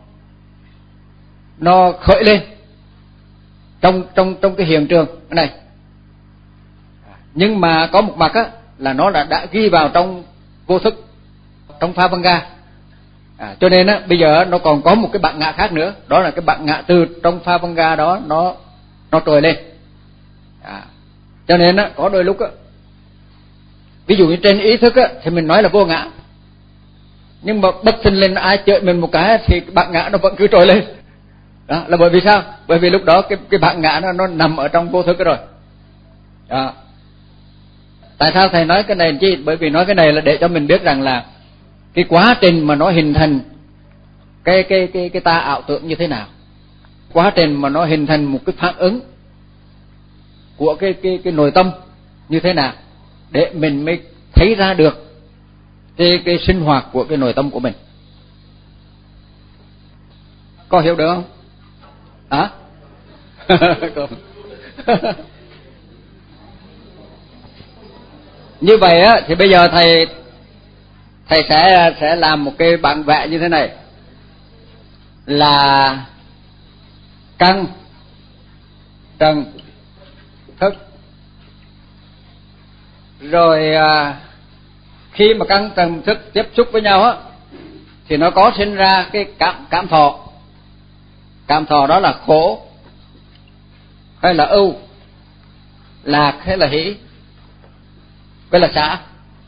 nó khởi lên trong trong trong cái hiện trường cái này, nhưng mà có một mặt á là nó đã đã ghi vào trong vô thức, trong Pháp Văn Ga. À, cho nên á bây giờ nó còn có một cái bản ngã khác nữa, đó là cái bản ngã từ trong Pháp Văn Ga đó nó nó trồi lên. À, cho nên á có đôi lúc á, ví dụ như trên ý thức á thì mình nói là vô ngã, nhưng mà bất thình lình ai chửi mình một cái thì cái bản ngã nó vẫn cứ trồi lên. Đó là bởi vì sao? Bởi vì lúc đó cái cái bản ngã nó nó nằm ở trong vô thức rồi. Đó. Tại sao thầy nói cái này chi? Bởi vì nói cái này là để cho mình biết rằng là cái quá trình mà nó hình thành cái cái cái cái ta ảo tưởng như thế nào, quá trình mà nó hình thành một cái phản ứng của cái cái cái nội tâm như thế nào, để mình mới thấy ra được cái cái sinh hoạt của cái nội tâm của mình. Có hiểu được không? Hả? Như vậy á thì bây giờ thầy thầy sẽ sẽ làm một cái bản vẽ như thế này, là căn trần thức. Rồi à, khi mà căn trần thức tiếp xúc với nhau á thì nó có sinh ra cái cảm cảm thọ. Cảm thọ đó là khổ hay là ưu, lạc hay là hỷ, với là xả.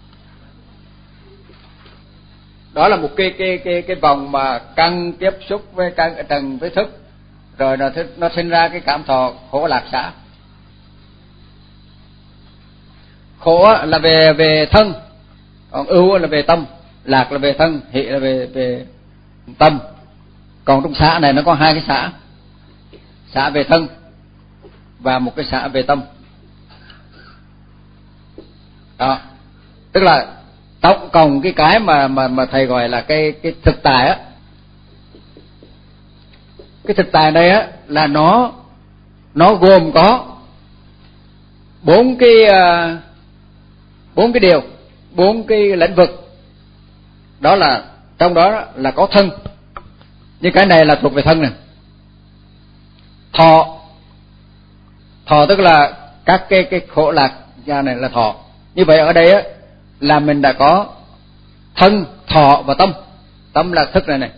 Đó là một cái cái cái cái vòng mà căn tiếp xúc với căn trần với thức, rồi nó nó sinh ra cái cảm thọ khổ lạc xả. Khổ là về về thân, còn ưu là về tâm, lạc là về thân, hỷ là về về tâm. Còn trong xả này nó có hai cái xả, xả về thân và một cái xả về tâm. Đó, tức là tổng cộng cái cái mà mà mà thầy gọi là cái cái thực tại á, cái thực tại này á là nó nó gồm có bốn cái bốn cái điều, bốn cái lĩnh vực. Đó là trong đó là có thân, như cái này là thuộc về thân này. Thọ, thọ tức là các cái cái khổ lạc ra này là thọ. Như vậy ở đây á là mình đã có thân, thọ và tâm. Tâm là thức này này.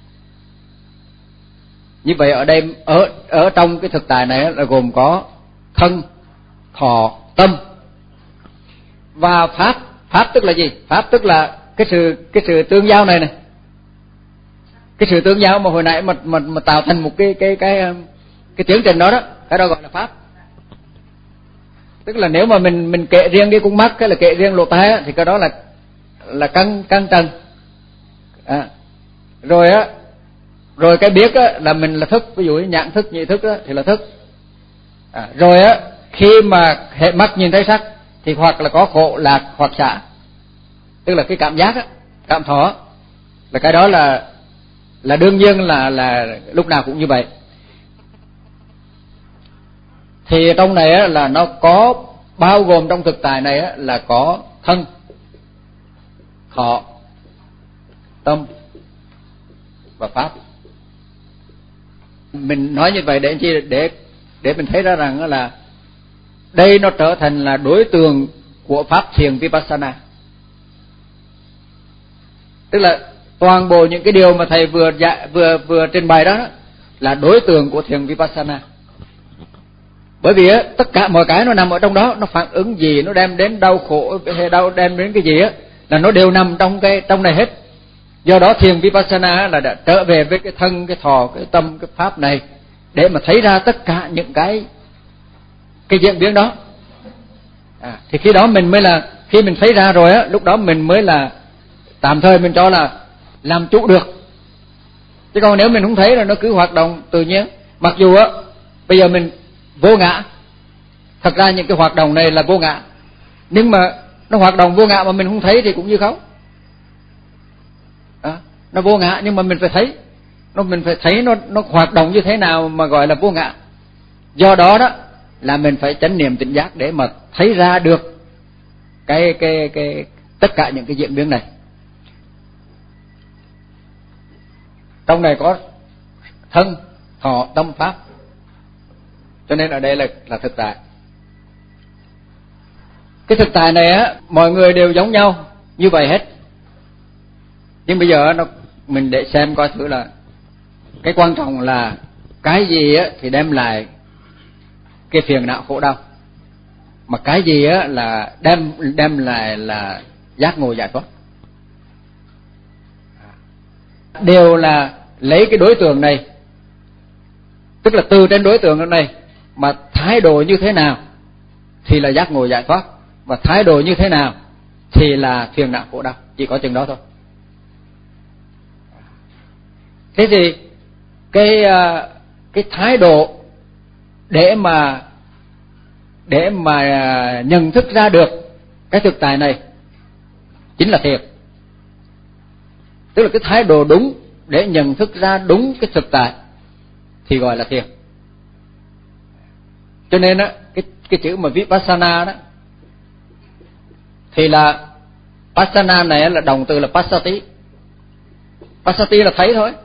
Như vậy ở đây ở ở trong cái thực tại này là gồm có thân, thọ, tâm và pháp. Pháp tức là gì? Pháp tức là cái sự cái sự tương giao này này. Cái sự tương giao mà hồi nãy mà mà, mà tạo thành một cái cái cái cái tiến trình đó đó, cái đó gọi là pháp. Tức là nếu mà mình mình kệ riêng cái con mắt, cái là kệ riêng lỗ tai á, thì cái đó là là căn căn trần. À, rồi á, rồi cái biết á là mình là thức, ví dụ như nhãn thức, nhị thức á thì là thức. À, rồi á khi mà hệ mắt nhìn thấy sắc thì hoặc là có khổ lạc hoặc xả, tức là cái cảm giác á, cảm thọ là cái đó là là đương nhiên là là lúc nào cũng như vậy. Thì trong này á là nó có bao gồm trong thực tại này á là có thân, thọ, tâm và pháp. Mình nói như vậy để chi? Để để mình thấy ra rằng là đây nó trở thành là đối tượng của pháp thiền Vipassana. Tức là toàn bộ những cái điều mà thầy vừa dạ, vừa vừa trình bày đó, đó là đối tượng của thiền Vipassana. Bởi vì á, tất cả mọi cái nó nằm ở trong đó, nó phản ứng gì, nó đem đến đau khổ hay đau đem đến cái gì á là nó đều nằm trong cái trong này hết. Do đó thiền Vipassana là đã trở về với cái thân, cái thọ, cái tâm, cái pháp này để mà thấy ra tất cả những cái cái diễn biến đó. À, thì khi đó mình mới là khi mình thấy ra rồi á, lúc đó mình mới là tạm thời mình cho là làm chủ được. Chứ còn nếu mình không thấy là nó cứ hoạt động tự nhiên, mặc dù á bây giờ mình vô ngã, thật ra những cái hoạt động này là vô ngã, nhưng mà nó hoạt động vô ngã mà mình không thấy thì cũng như không. À, nó vô ngã nhưng mà mình phải thấy, nó mình phải thấy nó nó hoạt động như thế nào mà gọi là vô ngã. Do đó đó là mình phải chánh niệm tỉnh giác để mà thấy ra được cái cái cái tất cả những cái diễn biến này. Trong này có thân, thọ, tâm, pháp. Cho nên ở đây là là thực tại. Cái thực tại này á, mọi người đều giống nhau như vậy hết. Nhưng bây giờ nó mình để xem coi thử là cái quan trọng là cái gì á thì đem lại cái phiền não khổ đau, mà cái gì á là đem đem lại là giác ngộ giải thoát. Đều là lấy cái đối tượng này, tức là từ trên đối tượng này mà thái độ như thế nào thì là giác ngộ giải thoát, và thái độ như thế nào thì là phiền não khổ đau, chỉ có chừng đó thôi. Thế thì cái cái thái độ để mà để mà nhận thức ra được cái thực tại này chính là thiền. Tức là cái thái độ đúng để nhận thức ra đúng cái thực tại thì gọi là thiền. Cho nên á cái cái chữ mà Vipassana đó thì là Passana này là động từ là Passati. Passati là thấy thôi.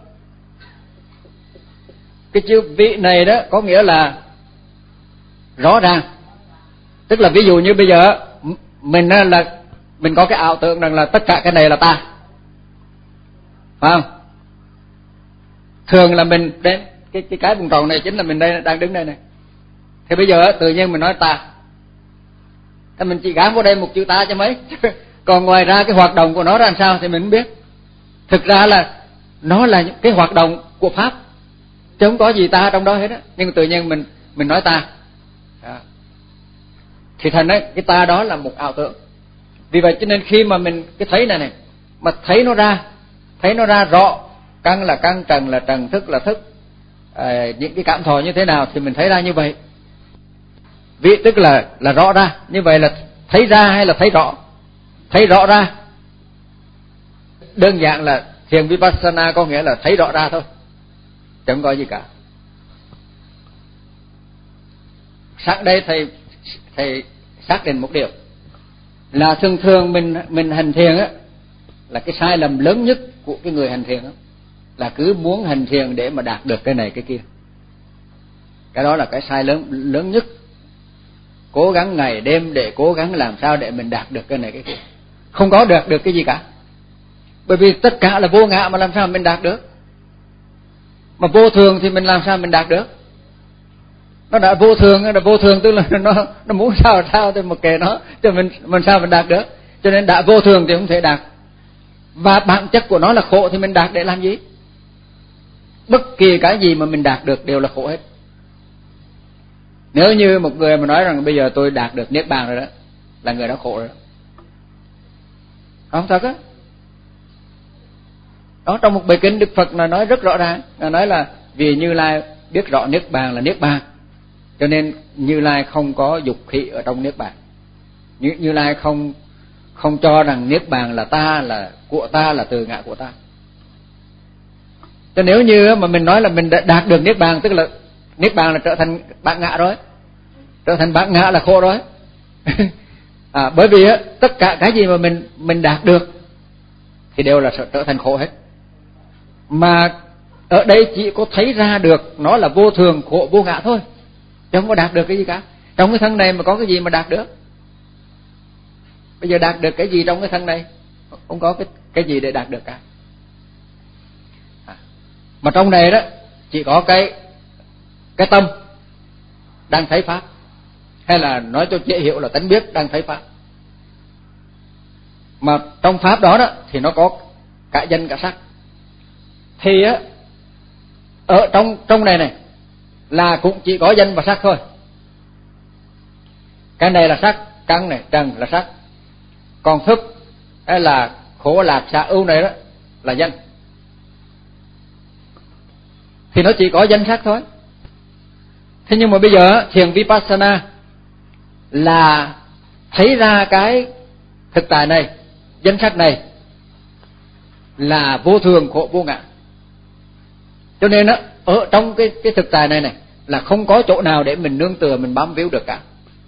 Cái chữ vị này đó có nghĩa là rõ ràng. Tức là ví dụ như bây giờ mình là mình có cái ảo tưởng rằng là tất cả cái này là ta, phải không? Thường là mình đến cái cái cái vùng tròn này chính là mình đây đang đứng đây này. Thì bây giờ tự nhiên mình nói ta, thì mình chỉ gán vào đây một chữ ta cho mấy. Còn ngoài ra cái hoạt động của nó ra làm sao thì mình không biết. Thực ra là nó là cái hoạt động của pháp, chứ không có gì ta trong đó hết á. Nhưng tự nhiên mình mình nói ta, đó. Thì thành đấy cái ta đó là một ảo tưởng. Vì vậy cho nên khi mà mình cái thấy này này mà thấy nó ra, thấy nó ra rõ, căn là căn, trần là trần, thức là thức, à, những cái cảm thọ như thế nào thì mình thấy ra như vậy. Vì tức là là rõ ra. Như vậy là thấy ra hay là thấy rõ? Thấy rõ ra. Đơn giản là thiền Vipassana có nghĩa là thấy rõ ra thôi, chẳng có gì cả. Sáng đây thầy thầy xác định một điều là thường thường mình mình hành thiền á, là cái sai lầm lớn nhất của cái người hành thiền á là cứ muốn hành thiền để mà đạt được cái này cái kia. Cái đó là cái sai lớn lớn nhất. cố gắng ngày đêm để cố gắng làm sao để mình đạt được cái này cái kia, không có đạt được cái gì cả. Bởi vì tất cả là vô ngã mà làm sao mình đạt được? Mà vô thường thì mình làm sao mình đạt được? Nó đã vô thường, nó đã vô thường tức là nó nó muốn sao sao thì một kệ nó, cho mình mình sao mình đạt được? Cho nên đã vô thường thì không thể đạt. Và bản chất của nó là khổ thì mình đạt để làm gì? Bất kỳ cái gì mà mình đạt được đều là khổ hết. Nếu như một người mà nói rằng bây giờ tôi đạt được niết bàn rồi đó, là người đó khổ rồi đó. Không thật á. Đó, trong một bài kinh Đức Phật là nói rất rõ ràng, là nói là vì Như Lai biết rõ niết bàn là niết bàn, cho nên Như Lai không có dục khí ở trong niết bàn. Như, Như Lai không không cho rằng niết bàn là ta, là của ta, là từ ngã của ta. Cho nếu như mà mình nói là mình đã đạt được niết bàn, tức là niết bàn là trở thành bản ngã rồi, trở thành bản ngã là khổ rồi. À, bởi vì tất cả cái gì mà mình mình đạt được thì đều là trở thành khổ hết. Mà ở đây chỉ có thấy ra được nó là vô thường, khổ, vô ngã thôi, chứ không có đạt được cái gì cả. Trong cái thân này mà có cái gì mà đạt được? Bây giờ đạt được cái gì trong cái thân này? Không có cái cái gì để đạt được cả. À, mà trong này đó chỉ có cái cái tâm đang thấy pháp, hay là nói cho dễ hiểu là tánh biết đang thấy pháp. Mà trong pháp đó đó thì nó có cả danh cả sắc. Thì á ở trong trong này này là cũng chỉ có danh và sắc thôi. Cái này là sắc, căn này, trần là sắc. Còn thức hay là khổ lạc xả ưu này đó là danh. Thì nó chỉ có danh sắc thôi. Thế nhưng mà bây giờ thiền Vipassana là thấy ra cái thực tại này, danh sắc này là vô thường, khổ, vô ngã. Cho nên á ở trong cái cái thực tại này này là không có chỗ nào để mình nương tựa, mình bám víu được cả.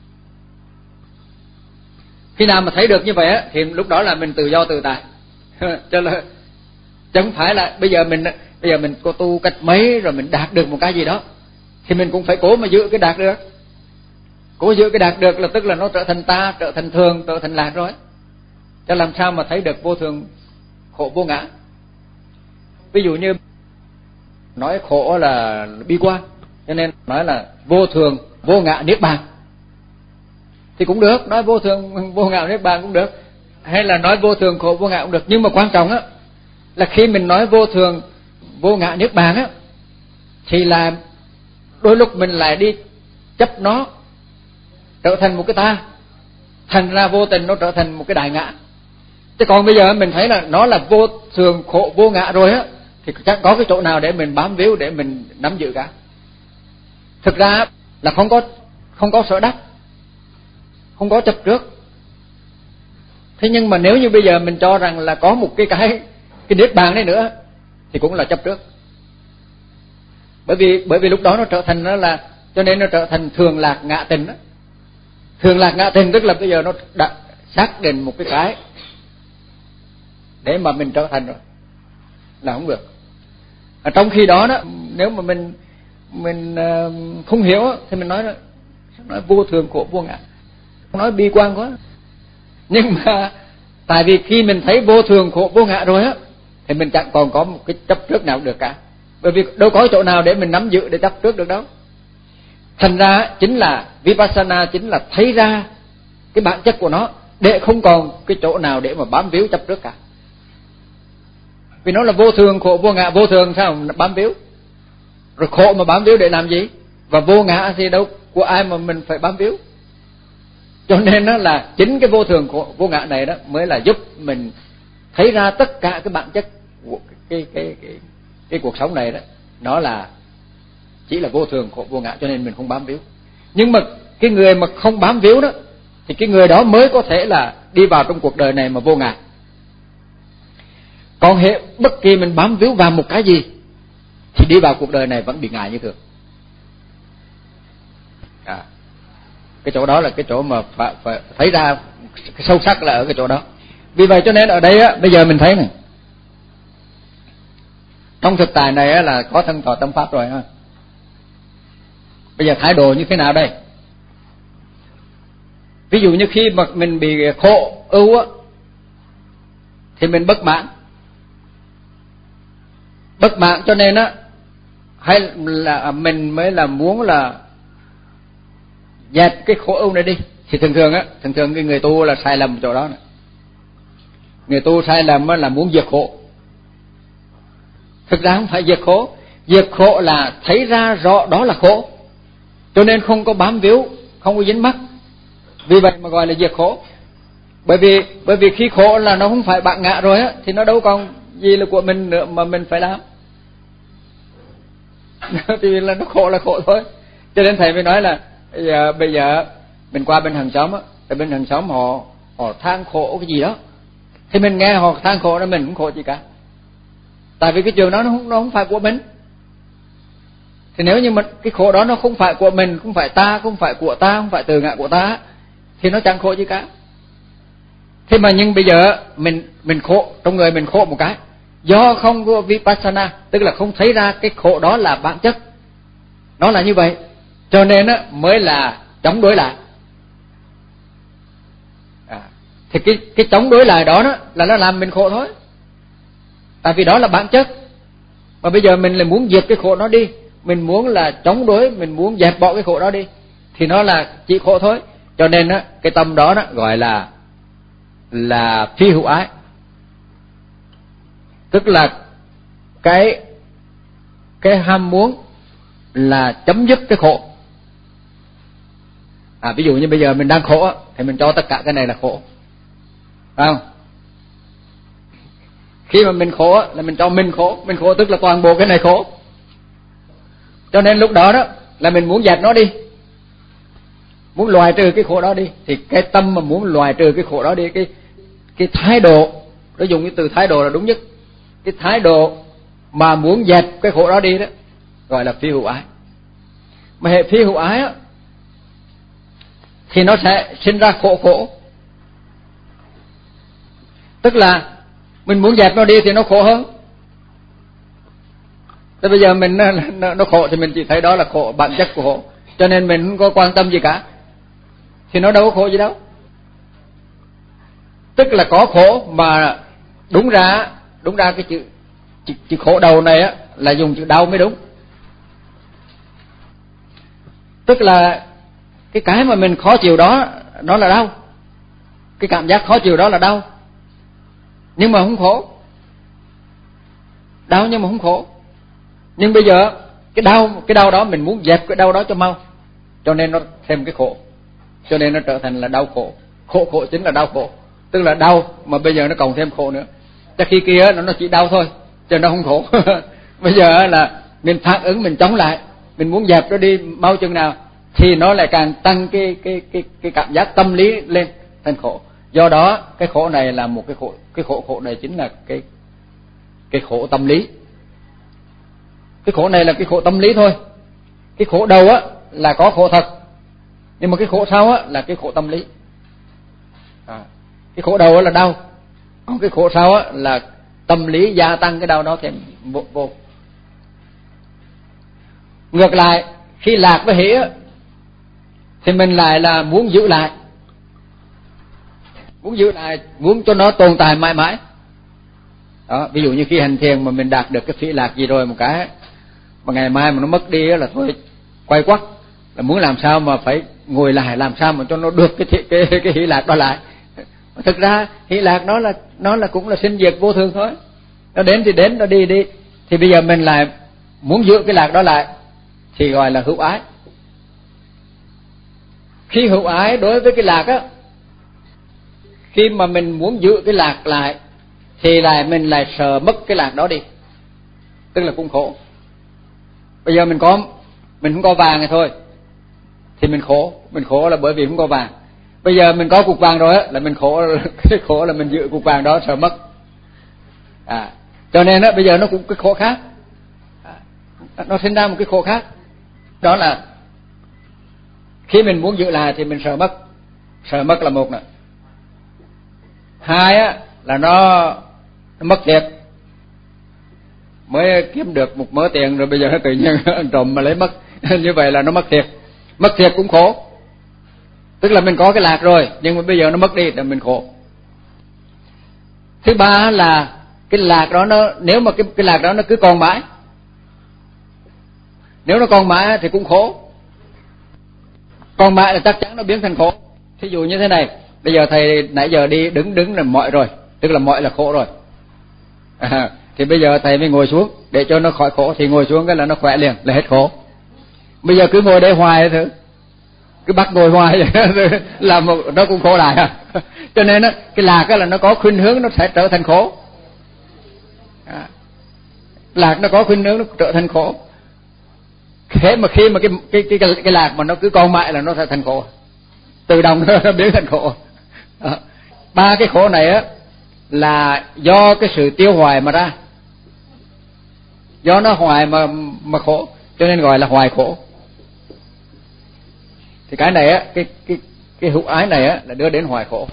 Khi nào mà thấy được như vậy á thì lúc đó là mình tự do tự tại. Cho là chẳng phải là bây giờ mình bây giờ mình có tu cách mấy rồi mình đạt được một cái gì đó thì mình cũng phải cố mà giữ cái đạt được. Cố giữ cái đạt được là tức là nó trở thành ta, trở thành thường, trở thành lạc rồi. Cho làm sao mà thấy được vô thường, khổ, vô ngã? Ví dụ như nói khổ là bi quan, cho nên nói là vô thường, vô ngã, niết bàn thì cũng được, nói vô thường, vô ngã, niết bàn cũng được, hay là nói vô thường, khổ, vô ngã cũng được. Nhưng mà quan trọng á là khi mình nói vô thường, vô ngã, niết bàn á thì là đôi lúc mình lại đi chấp nó trở thành một cái ta, thành ra vô tình nó trở thành một cái đại ngã. Chứ còn bây giờ mình thấy là nó là vô thường, khổ, vô ngã rồi á thì chẳng có cái chỗ nào để mình bám víu, để mình nắm giữ cả. Thực ra là không có không có sở đắc, không có chấp trước. Thế nhưng mà nếu như bây giờ mình cho rằng là có một cái cái cái niết bàn đấy nữa thì cũng là chấp trước. Bởi vì bởi vì lúc đó nó trở thành nó là, cho nên nó trở thành thường lạc ngã tình đó. Thường lạc ngã tình tức là bây giờ nó đã xác định một cái cái để mà mình trở thành rồi là không được. Ở trong khi đó đó nếu mà mình mình uh, không hiểu thì mình nói là nói vô thường, khổ, vô ngã, nói bi quan quá. Nhưng mà tại vì khi mình thấy vô thường, khổ, vô ngã rồi á thì mình chẳng còn có một cái chấp trước nào được cả. Bởi vì đâu có chỗ nào để mình nắm giữ để chấp trước được đâu. Thành ra chính là Vipassana chính là thấy ra cái bản chất của nó, để không còn cái chỗ nào để mà bám víu chấp trước cả. Vì nó là vô thường, khổ, vô ngã. Vô thường sao mà bám víu, rồi khổ mà bám víu để làm gì? Và vô ngã thì đâu của ai mà mình phải bám víu. Cho nên nó là chính cái vô thường, khổ, vô ngã này đó mới là giúp mình thấy ra tất cả cái bản chất của cái cái cái cái, cái cuộc sống này đó, nó là chỉ là vô thường, khổ, vô ngã, cho nên mình không bám víu. Nhưng mà cái người mà không bám víu đó thì cái người đó mới có thể là đi vào trong cuộc đời này mà vô ngã. Còn hệ bất kỳ mình bám víu vào một cái gì thì đi vào cuộc đời này vẫn bị ngại như thường. À, cái chỗ đó là cái chỗ mà phải, phải thấy ra cái sâu sắc là ở cái chỗ đó. Vì vậy cho nên ở đây á, bây giờ mình thấy này, trong thực tại này á, là có thân thọ tâm pháp rồi ha. Bây giờ thái độ như thế nào đây? Ví dụ như khi mà mình bị khổ ưu á thì mình bất mãn. Bất mãn cho nên á, hay là mình mới là muốn là dẹp cái khổ ưu này đi. Thì thường thường á, thường thường cái người tu là sai lầm chỗ đó này. Người tu sai lầm là muốn diệt khổ. Thực ra không phải diệt khổ. Diệt khổ là thấy ra rõ đó là khổ, cho nên không có bám víu, không có dính mắc. Vì vậy mà gọi là diệt khổ. Bởi vì bởi vì khi khổ là nó không phải bạn ngã rồi á, thì nó đâu còn gì là của mình nữa mà mình phải làm. Thì là nó khổ là khổ thôi. Cho nên thầy mới nói là bây giờ, bây giờ mình qua bên hàng xóm á, ở bên hàng xóm họ họ than khổ cái gì đó, thì mình nghe họ than khổ đó mình cũng khổ gì cả. Tại vì cái trường đó nó không, nó không phải của mình. Thì nếu như mà cái khổ đó nó không phải của mình, không phải ta, không phải của ta, không phải từ ngã của ta, thì nó chẳng khổ gì cả. Thế mà nhưng bây giờ mình mình khổ, trong người mình khổ một cái, do không có vipassana, tức là không thấy ra cái khổ đó là bản chất, nó là như vậy, cho nên á mới là chống đối lại. À, thì cái cái chống đối lại đó, đó là nó làm mình khổ thôi. Tại vì đó là bản chất. Mà bây giờ mình lại muốn diệt cái khổ đó đi, mình muốn là chống đối, mình muốn dẹp bỏ cái khổ đó đi, thì nó là chỉ khổ thôi. Cho nên á, cái tâm đó đó gọi là là phi hữu ái. Tức là cái cái ham muốn là chấm dứt cái khổ. À, ví dụ như bây giờ mình đang khổ thì mình cho tất cả cái này là khổ, phải không? Khi mà mình khổ là mình cho mình khổ, mình khổ tức là toàn bộ cái này khổ. Cho nên lúc đó đó là mình muốn dẹp nó đi, muốn loại trừ cái khổ đó đi. Thì cái tâm mà muốn loại trừ cái khổ đó đi, cái cái thái độ, nó dùng cái từ thái độ là đúng nhất. Cái thái độ mà muốn dẹp cái khổ đó đi đó gọi là phi hữu ái. Mà hệ phi hữu ái á thì nó sẽ sinh ra khổ khổ. Tức là mình muốn dẹp nó đi thì nó khổ hơn. Thế bây giờ mình nó, nó khổ thì mình chỉ thấy đó là khổ, bản chất của khổ, cho nên mình không có quan tâm gì cả, thì nó đâu có khổ gì đâu. Tức là có khổ mà đúng ra đúng ra cái chữ, chữ, chữ khổ đầu này á là dùng chữ đau mới đúng. Tức là cái cái mà mình khó chịu đó nó là đau, cái cảm giác khó chịu đó là đau, nhưng mà không khổ. Đau nhưng mà không khổ. Nhưng bây giờ cái đau cái đau đó mình muốn dẹp cái đau đó cho mau, cho nên nó thêm cái khổ, cho nên nó trở thành là đau khổ. Khổ khổ chính là đau khổ, tức là đau mà bây giờ nó còn thêm khổ nữa. Chắc khi kia nó nó chỉ đau thôi, cho nó không khổ. Bây giờ là mình phản ứng, mình chống lại, mình muốn dẹp nó đi mau chừng nào, thì nó lại càng tăng cái cái cái cái cảm giác tâm lý lên thành khổ. Do đó cái khổ này là một cái khổ, cái khổ khổ này chính là cái cái khổ tâm lý. Cái khổ này là cái khổ tâm lý thôi. Cái khổ đầu á là có khổ thật, nhưng mà cái khổ sau á là cái khổ tâm lý. À, cái khổ đầu á là đau, còn cái khổ sau á là tâm lý gia tăng cái đau đó thêm vô, vô. Ngược lại, khi lạc với hỷ á thì mình lại là muốn giữ lại, muốn giữ lại, muốn cho nó tồn tại mãi mãi. Đó, ví dụ như khi hành thiền mà mình đạt được cái phỉ lạc gì rồi một cái, mà ngày mai mà nó mất đi là thôi quay quắt, là muốn làm sao mà phải ngồi lại, làm sao mà cho nó được cái cái cái, cái hỷ lạc đó lại. Thực ra hỷ lạc nó là nó là cũng là sinh diệt vô thường thôi, nó đến thì đến, nó đi đi. Thì bây giờ mình lại muốn giữ cái lạc đó lại thì gọi là hữu ái. Khi hữu ái đối với cái lạc á, khi mà mình muốn giữ cái lạc lại thì lại mình lại sợ mất cái lạc đó đi, tức là cũng khổ. Bây giờ mình có mình không có vàng này thôi thì mình khổ, mình khổ là bởi vì không có vàng. Bây giờ mình có cục vàng rồi á là mình khổ, cái khổ là mình giữ cục vàng đó sợ mất. À, cho nên á bây giờ nó cũng cái khổ khác, à, nó sinh ra một cái khổ khác. Đó là khi mình muốn giữ lại thì mình sợ mất, sợ mất là một nè. Hai á là nó, nó mất thiệt, mới kiếm được một mớ tiền rồi bây giờ nó tự nhiên trộm mà lấy mất. Như vậy là nó mất thiệt. Mất thiệt cũng khổ. tức là mình có cái lạc rồi nhưng mà bây giờ nó mất đi là mình khổ. Thứ ba là cái lạc đó nó, nếu mà cái cái lạc đó nó cứ còn mãi, nếu nó còn mãi thì cũng khổ. Còn mãi là chắc chắn nó biến thành khổ. Thí dụ như thế này, bây giờ thầy nãy giờ đi đứng đứng là mỏi rồi, tức là mỏi là khổ rồi. À, thì bây giờ thầy mới ngồi xuống để cho nó khỏi khổ, thì ngồi xuống cái là nó khỏe liền, là hết khổ. Bây giờ cứ ngồi đây hoài thử, cứ bắt ngồi hoài là một, nó cũng khổ lại à. Cho nên á, cái lạc á là nó có khuynh hướng nó sẽ trở thành khổ. À, lạc nó có khuynh hướng nó trở thành khổ. Thế mà khi mà cái cái cái cái, cái lạc mà nó cứ còn mãi là nó sẽ thành khổ, tự động nó biến thành khổ. À, ba cái khổ này á là do cái sự tiêu hoài mà ra, do nó hoài mà mà khổ, cho nên gọi là hoài khổ. Thì cái này á, cái cái cái hữu ái này á là đưa đến hoài khổ.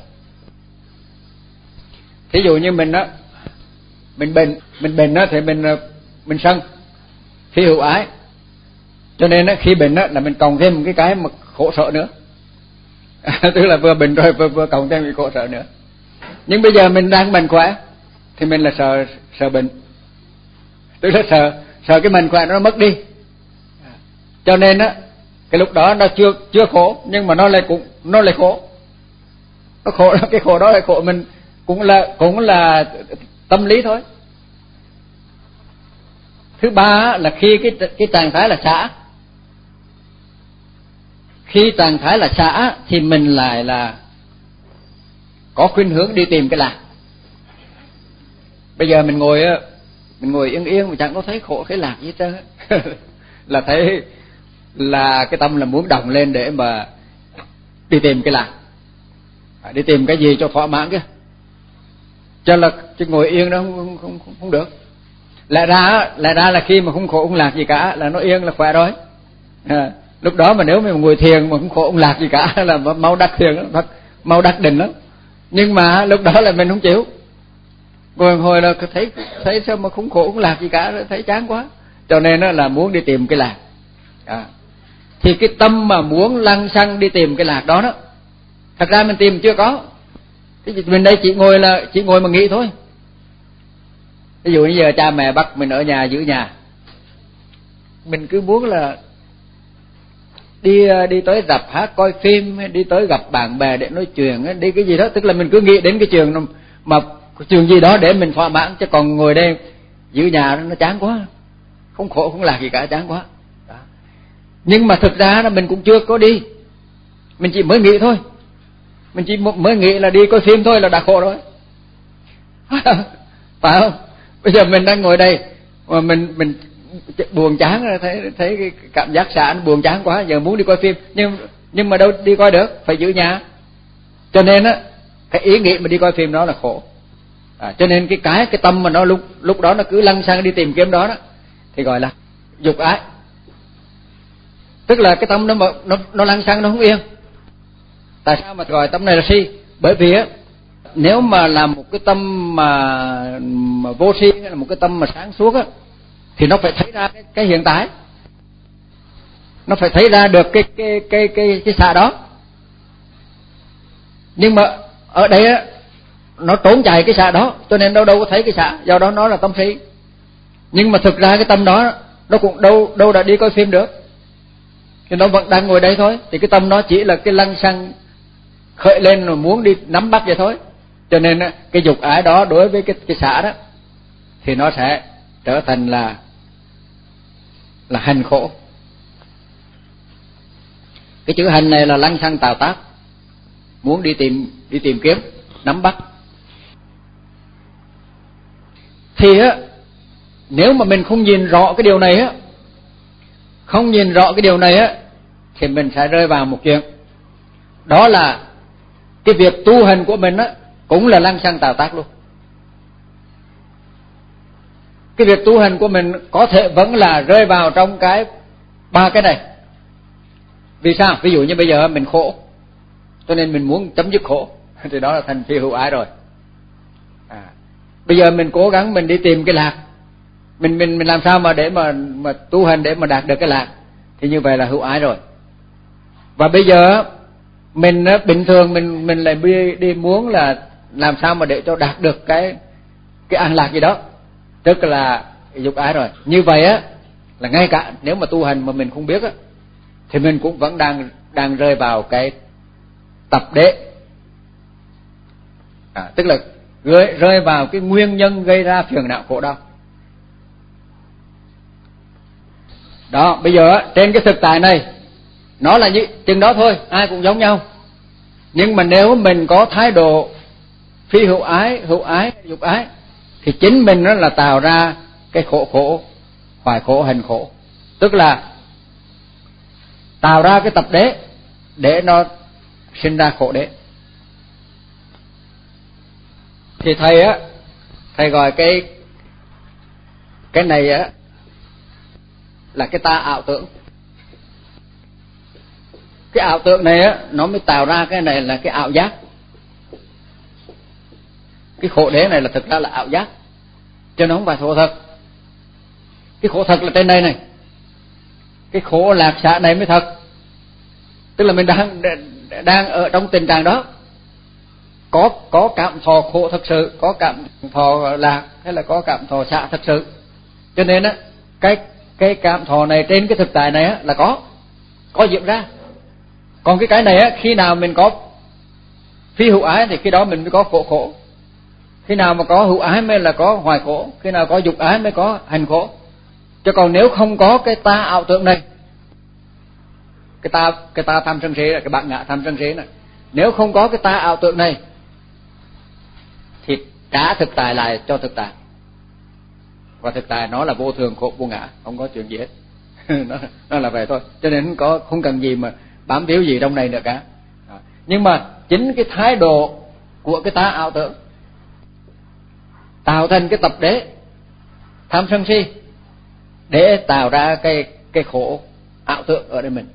Thí dụ như mình á, mình bệnh, mình bệnh á thì mình mình sân, khi hữu ái, cho nên á khi bệnh á là mình cộng thêm một cái cái mà khổ sợ nữa. Tức là vừa bệnh rồi vừa vừa cộng thêm cái khổ sợ nữa. Nhưng bây giờ mình đang mạnh khỏe thì mình là sợ sợ bệnh, tức là sợ sợ cái mạnh khỏe nó mất đi. Cho nên á cái lúc đó nó chưa chưa khổ, nhưng mà nó lại cũng nó lại khổ. Nó khổ, cái khổ đó là khổ mình cũng là cũng là tâm lý thôi. Thứ ba là khi cái cái trạng thái là xả. Khi trạng thái là xả thì mình lại là có khuynh hướng đi tìm cái lạc. Bây giờ mình ngồi mình ngồi yên yên mà chẳng có thấy khổ thấy lạc gì hết trơn. Là thấy là cái tâm là muốn động lên để mà đi tìm cái lạc, đi tìm cái gì cho thỏa mãn kia. Cho là chứ ngồi yên đó không không không, không được. Lại ra lại ra là khi mà không khổ không lạc gì cả là nó yên là khỏe rồi. À, lúc đó mà nếu mình ngồi thiền mà không khổ không lạc gì cả là mau đắc thiền lắm, mau đắc định lắm. Nhưng mà lúc đó là mình không chịu. Ngồi hồi là thấy thấy sao mà không khổ không lạc gì cả, thấy chán quá. Cho nên là muốn đi tìm cái lạc. À, thì cái tâm mà muốn lăng xăng đi tìm cái lạc đó đó, thật ra mình tìm chưa có. Thì mình đây chỉ ngồi là chỉ ngồi mà nghĩ thôi. Ví dụ như giờ cha mẹ bắt mình ở nhà giữ nhà, mình cứ muốn là đi đi tới rạp hát coi phim, đi tới gặp bạn bè để nói chuyện, đi cái gì đó, tức là mình cứ nghĩ đến cái trường mà trường gì đó để mình thỏa mãn, chứ còn ngồi đây giữ nhà nó chán quá, không khổ không lạc gì cả, chán quá. Đó. Nhưng mà thực ra là mình cũng chưa có đi, mình chỉ mới nghĩ thôi, mình chỉ mới nghĩ là đi coi phim thôi là đã khổ rồi. Phải không? Bây giờ mình đang ngồi đây mà mình mình buồn chán rồi, thấy thấy cái cảm giác xả buồn chán quá, giờ muốn đi coi phim, nhưng nhưng mà đâu đi coi được, phải giữ nhà. Cho nên á cái ý nghĩ mà đi coi phim đó là khổ. À, cho nên cái cái cái tâm mà nó lúc lúc đó nó cứ lăn sang đi tìm kiếm đó đó thì gọi là dục ái. Tức là cái tâm nó nó nó lăn sang nó không yên. Tại sao mà gọi tâm này là si? Bởi vì á nếu mà là một cái tâm mà, mà vô si hay là một cái tâm mà sáng suốt á thì nó phải thấy ra cái, cái hiện tại, nó phải thấy ra được cái cái cái cái cái xả đó. Nhưng mà ở đây á nó trốn chạy cái xả đó, cho nên đâu đâu có thấy cái xả, do đó nó là tâm si. Nhưng mà thực ra cái tâm đó nó cũng đâu đâu đã đi coi phim được, thì nó vẫn đang ngồi đây thôi. Thì cái tâm nó chỉ là cái lăng xăng khởi lên rồi muốn đi nắm bắt vậy thôi. Cho nên cái dục ái đó đối với cái cái xả đó thì nó sẽ trở thành là là hành khổ. Cái chữ hành này là lăng xăng tạo tác, muốn đi tìm đi tìm kiếm, nắm bắt. Thì á nếu mà mình không nhìn rõ cái điều này á, không nhìn rõ cái điều này á thì mình sẽ rơi vào một chuyện, đó là cái việc tu hành của mình á cũng là lăng xăng tạo tác luôn. Cái việc tu hành của mình có thể vẫn là rơi vào trong cái ba cái này. Vì sao? Ví dụ như bây giờ mình khổ, cho nên mình muốn chấm dứt khổ, thì đó là thành phi hữu ái rồi. À, bây giờ mình cố gắng mình đi tìm cái lạc, mình mình mình làm sao mà để mà mà tu hành để mà đạt được cái lạc, thì như vậy là hữu ái rồi. Và bây giờ mình bình thường mình mình lại đi, đi muốn là làm sao mà để cho đạt được cái cái an lạc gì đó, tức là dục ái rồi. Như vậy á là ngay cả nếu mà tu hành mà mình không biết á thì mình cũng vẫn đang đang rơi vào cái tập đế, à, tức là rơi rơi vào cái nguyên nhân gây ra phiền não khổ đau. Đó, bây giờ trên cái thực tại này nó là như chừng đó thôi, ai cũng giống nhau. Nhưng mà nếu mình có thái độ phi hữu ái, hữu ái, dục ái thì chính mình nó là tạo ra cái khổ khổ, hoài khổ, hành khổ, tức là tạo ra cái tập đế để nó sinh ra khổ đế. Thì thầy á, thầy gọi cái cái này á là cái ta ảo tưởng. Cái ảo tưởng này á nó mới tạo ra cái này là cái ảo giác. Cái khổ đế này là thực ra là ảo giác, chứ nó không phải khổ thật. Cái khổ thật là trên đây này, cái khổ lạc xả này mới thật. Tức là mình đang đang ở trong tình trạng đó, có có cảm thọ khổ thật sự, có cảm thọ lạc hay là có cảm thọ xả thật sự. Cho nên á cái cái cảm thọ này trên cái thực tại này á là có có diễn ra. Còn cái cái này á, khi nào mình có phi hữu ái thì khi đó mình mới có khổ khổ. Khi nào mà có hữu ái mới là có hoài khổ, khi nào có dục ái mới có hành khổ. Chứ còn nếu không có cái ta ảo tưởng này, cái ta cái ta tham sân si là cái bản ngã tham sân si này, nếu không có cái ta ảo tưởng này thì trả thực tại lại cho thực tại. Và thực tại nó là vô thường khổ vô ngã, không có chuyện gì hết. nó, nó là vậy thôi. Cho nên không có không cần gì mà bám víu gì trong này nữa cả. Nhưng mà chính cái thái độ của cái ta ảo tưởng tạo thành cái tập đế tham sân si để tạo ra cái cái khổ ảo tưởng ở đây mình.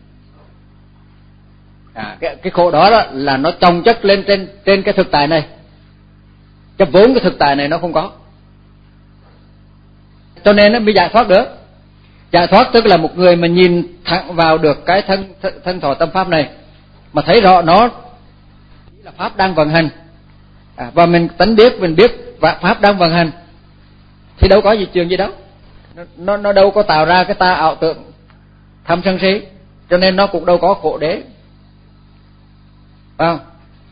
À, cái cái khổ đó, đó là nó chồng chất lên trên trên cái thực tại này, chứ vốn cái thực tại này nó không có. Cho nên nó mới giải thoát được. Giải thoát tức là một người mà nhìn thẳng vào được cái thân thân thọ tâm pháp này, mà thấy rõ nó là pháp đang vận hành, à, và mình tánh biết mình biết và pháp đang vận hành thì đâu có gì chuyện gì đâu, nó nó đâu có tạo ra cái ta ảo tưởng tham sân si, cho nên nó cũng đâu có khổ đế. À,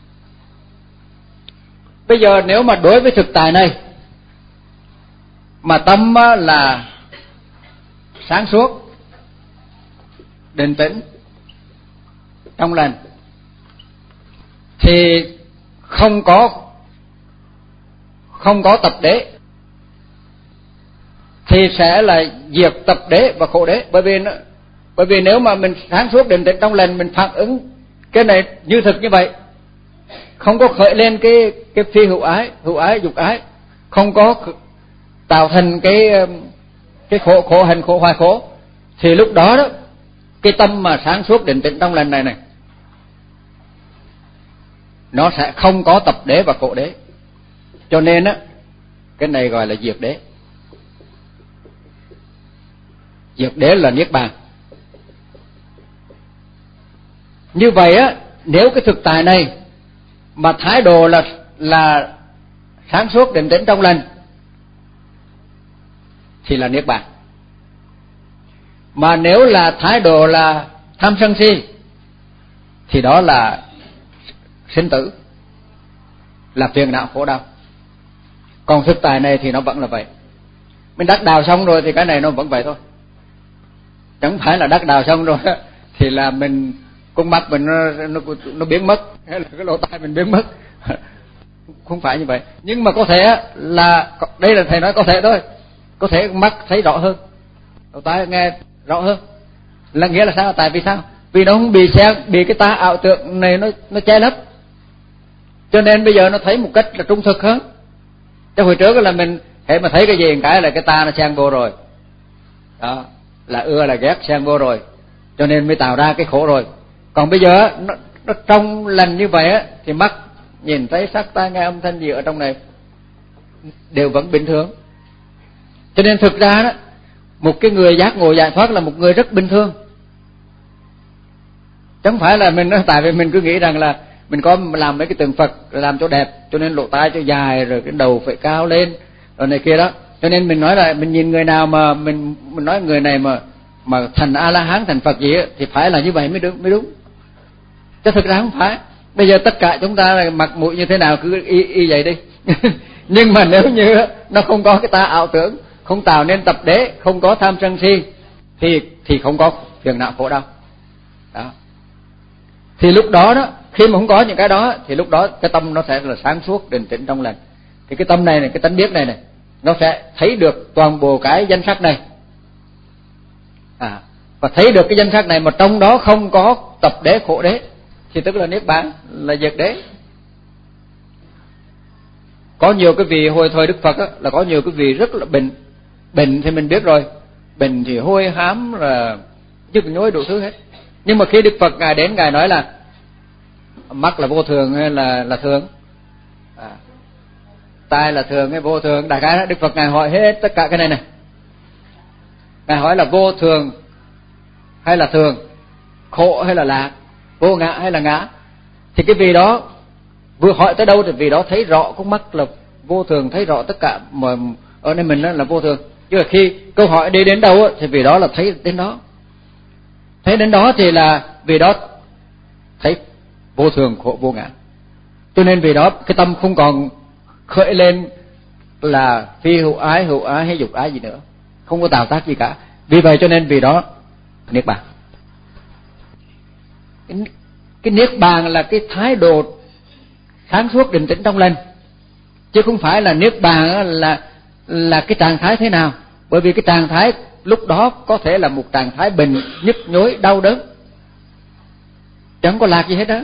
bây giờ nếu mà đối với thực tại này mà tâm là sáng suốt, định tĩnh, trong lành thì không có không có tập đế, thì sẽ là diệt tập đế và khổ đế. Bởi vì bởi vì nếu mà mình sáng suốt, định tĩnh, trong lành, mình phản ứng cái này như thực như vậy, không có khởi lên cái cái phi hữu ái, hữu ái, dục ái, không có tạo thành cái cái khổ khổ hành khổ hoài khổ, thì lúc đó đó cái tâm mà sáng suốt, định tĩnh, trong lành này này nó sẽ không có tập đế và khổ đế. Cho nên á cái này gọi là diệt đế. Diệt đế là niết bàn. Như vậy á, nếu cái thực tại này mà thái độ là là sáng suốt, định tĩnh, trong lành thì là niết bàn. Mà nếu là thái độ là tham sân si thì đó là sinh tử, là phiền não khổ đau. Còn thực tại này thì nó vẫn là vậy. Mình đắc đạo xong rồi thì cái này nó vẫn vậy thôi. Chẳng phải là đắc đạo xong rồi thì là mình con mắt mình nó, nó nó biến mất, hay là cái lỗ tai mình biến mất. Không phải như vậy. Nhưng mà có thể là, đây là thầy nói có thể thôi, có thể mắt thấy rõ hơn, lỗ tai nghe rõ hơn. Là nghĩa là sao? Tại vì sao? Vì nó không bị xe, bị cái ta ảo tưởng này nó nó che lấp, cho nên bây giờ nó thấy một cách là trung thực hơn. Chứ hồi trước là mình hễ mà thấy cái gì cái là cái ta nó xen vô rồi, đó là ưa là ghét xen vô rồi, cho nên mới tạo ra cái khổ rồi. Còn bây giờ nó, nó trong lành như vậy á, thì mắt nhìn thấy sắc, tai nghe âm thanh gì ở trong này đều vẫn bình thường. Cho nên thực ra đó, một cái người giác ngộ giải thoát là một người rất bình thường. Chẳng phải là mình nói tại vì mình cứ nghĩ rằng là mình có làm mấy cái tượng Phật làm cho đẹp, cho nên lỗ tai cho dài, rồi cái đầu phải cao lên, rồi này kia đó. Cho nên mình nói là mình nhìn người nào mà mình mình nói người này mà mà thành A La Hán, thành Phật gì ấy, thì phải là như vậy mới đúng mới đúng. Chứ thực ra không phải. Bây giờ tất cả chúng ta là mặt mũi như thế nào cứ y y vậy đi. Nhưng mà nếu như nó không có cái ta ảo tưởng, không tạo nên tập đế, không có tham sân si, thì thì không có phiền não khổ đau. Đó. Thì lúc đó đó, khi mà không có những cái đó thì lúc đó cái tâm nó sẽ là sáng suốt, định tĩnh trong lành. Thì cái tâm này này, cái tánh biết này này, nó sẽ thấy được toàn bộ cái danh sắc này. À, và thấy được cái danh sắc này mà trong đó không có tập đế khổ đế thì tức là niết bàn, là diệt đế. Có nhiều cái vị hồi thời Đức Phật á, là có nhiều cái vị rất là bệnh. Bệnh thì mình biết rồi, bệnh thì hôi hám là nhức nhối đủ thứ hết. Nhưng mà khi Đức Phật ngài đến, ngài nói là mắt là vô thường hay là là thường, à, tai là thường hay vô thường, đại khái Đức Phật ngài hỏi hết tất cả cái này này. Ngài hỏi là vô thường hay là thường, khổ hay là lạc, vô ngã hay là ngã. Thì cái vị đó vừa hỏi tới đâu thì vị đó thấy rõ con mắt là vô thường, thấy rõ tất cả mà ở nơi mình là vô thường. Chứ là khi câu hỏi đi đến đâu thì vị đó là thấy đến đó. Thấy đến đó thì là vì đó thấy vô thường, khổ, vô ngã. Cho nên vì đó cái tâm không còn khởi lên là phi hữu ái, hữu ái hay dục ái gì nữa, không có tạo tác gì cả. Vì vậy cho nên vì đó niết bàn. Cái, cái niết bàn là cái thái độ sáng suốt định tĩnh trong lành, chứ không phải là niết bàn là là cái trạng thái thế nào. Bởi vì cái trạng thái lúc đó có thể là một trạng thái bệnh, nhức nhối, đau đớn, chẳng có lạc gì hết đó.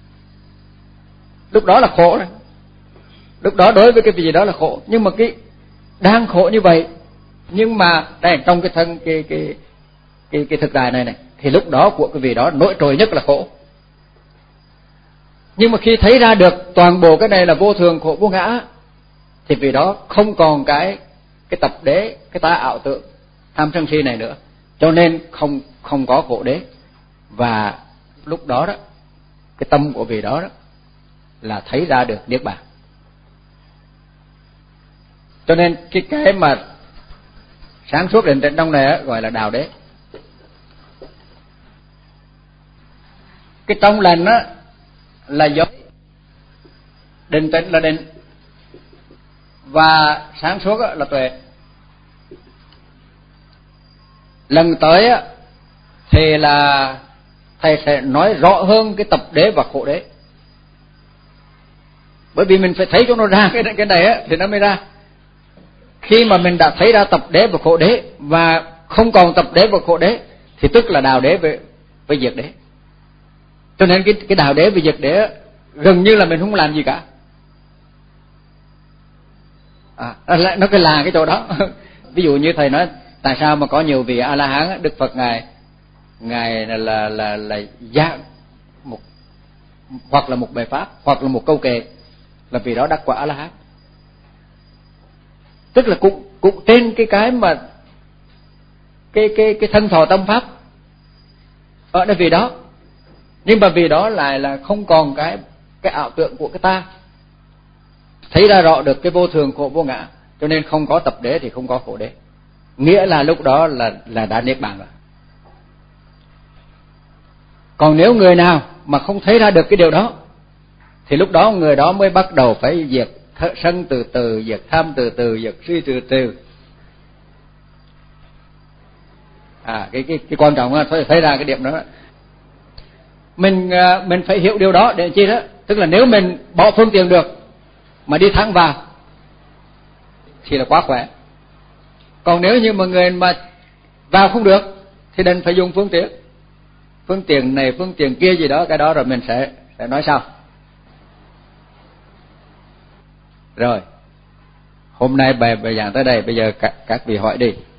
Lúc đó là khổ rồi. Lúc đó đối với cái gì đó là khổ. Nhưng mà cái đang khổ như vậy, nhưng mà đây trong cái thân cái cái cái cái thực tại này này, thì lúc đó của cái vị đó nổi trội nhất là khổ. Nhưng mà khi thấy ra được toàn bộ cái này là vô thường, khổ, vô ngã, thì vì đó không còn cái cái tập đế, cái ta ảo tưởng, tham sân si này nữa, cho nên không không có khổ đế. Và lúc đó đó cái tâm của vị đó đó là thấy ra được niết bàn. Cho nên cái cái mà sáng suốt định tĩnh trong này á, gọi là đạo đế. Cái trong lành á là giới, định tĩnh là định, và sáng suốt á là tuệ. Lần tới á thì là thầy sẽ nói rõ hơn cái tập đế và khổ đế. Bởi vì mình phải thấy cho nó ra cái cái này á thì nó mới ra. Khi mà mình đã thấy ra tập đế và khổ đế và không còn tập đế và khổ đế thì tức là đạo đế với với diệt đế. Cho nên cái cái đạo đế với diệt đế gần như là mình không làm gì cả. À, nó cái là cái chỗ đó. Ví dụ như thầy nói tại sao mà có nhiều vị A La Hán, Đức Phật ngài ngài là là là, là dạng một hoặc là một bài pháp hoặc là một câu kệ, là vì đó đắc quả A La Hán. Tức là cũng cũng trên cái cái mà cái cái cái thân thọ tâm pháp ở đây vì đó, nhưng mà vì đó lại là không còn cái cái ảo tưởng của cái ta, thấy ra rõ được cái vô thường, khổ, vô ngã, cho nên không có tập đế thì không có khổ đế. Nghĩa là lúc đó là là đã niết bàn rồi. Còn nếu người nào mà không thấy ra được cái điều đó thì lúc đó người đó mới bắt đầu phải diệt sân từ từ, diệt tham từ từ, diệt suy từ từ. À cái cái cái quan trọng là phải thấy ra cái điểm đó. Mình mình phải hiểu điều đó để chi đó, tức là nếu mình bỏ phương tiện được mà đi thẳng vào thì là quá khỏe. Còn nếu như mà người mà vào không được thì đành phải dùng phương tiện, phương tiện này, phương tiện kia gì đó, cái đó rồi mình sẽ sẽ nói sau. Rồi, hôm nay bài bài giảng tới đây, bây giờ các các vị hỏi đi.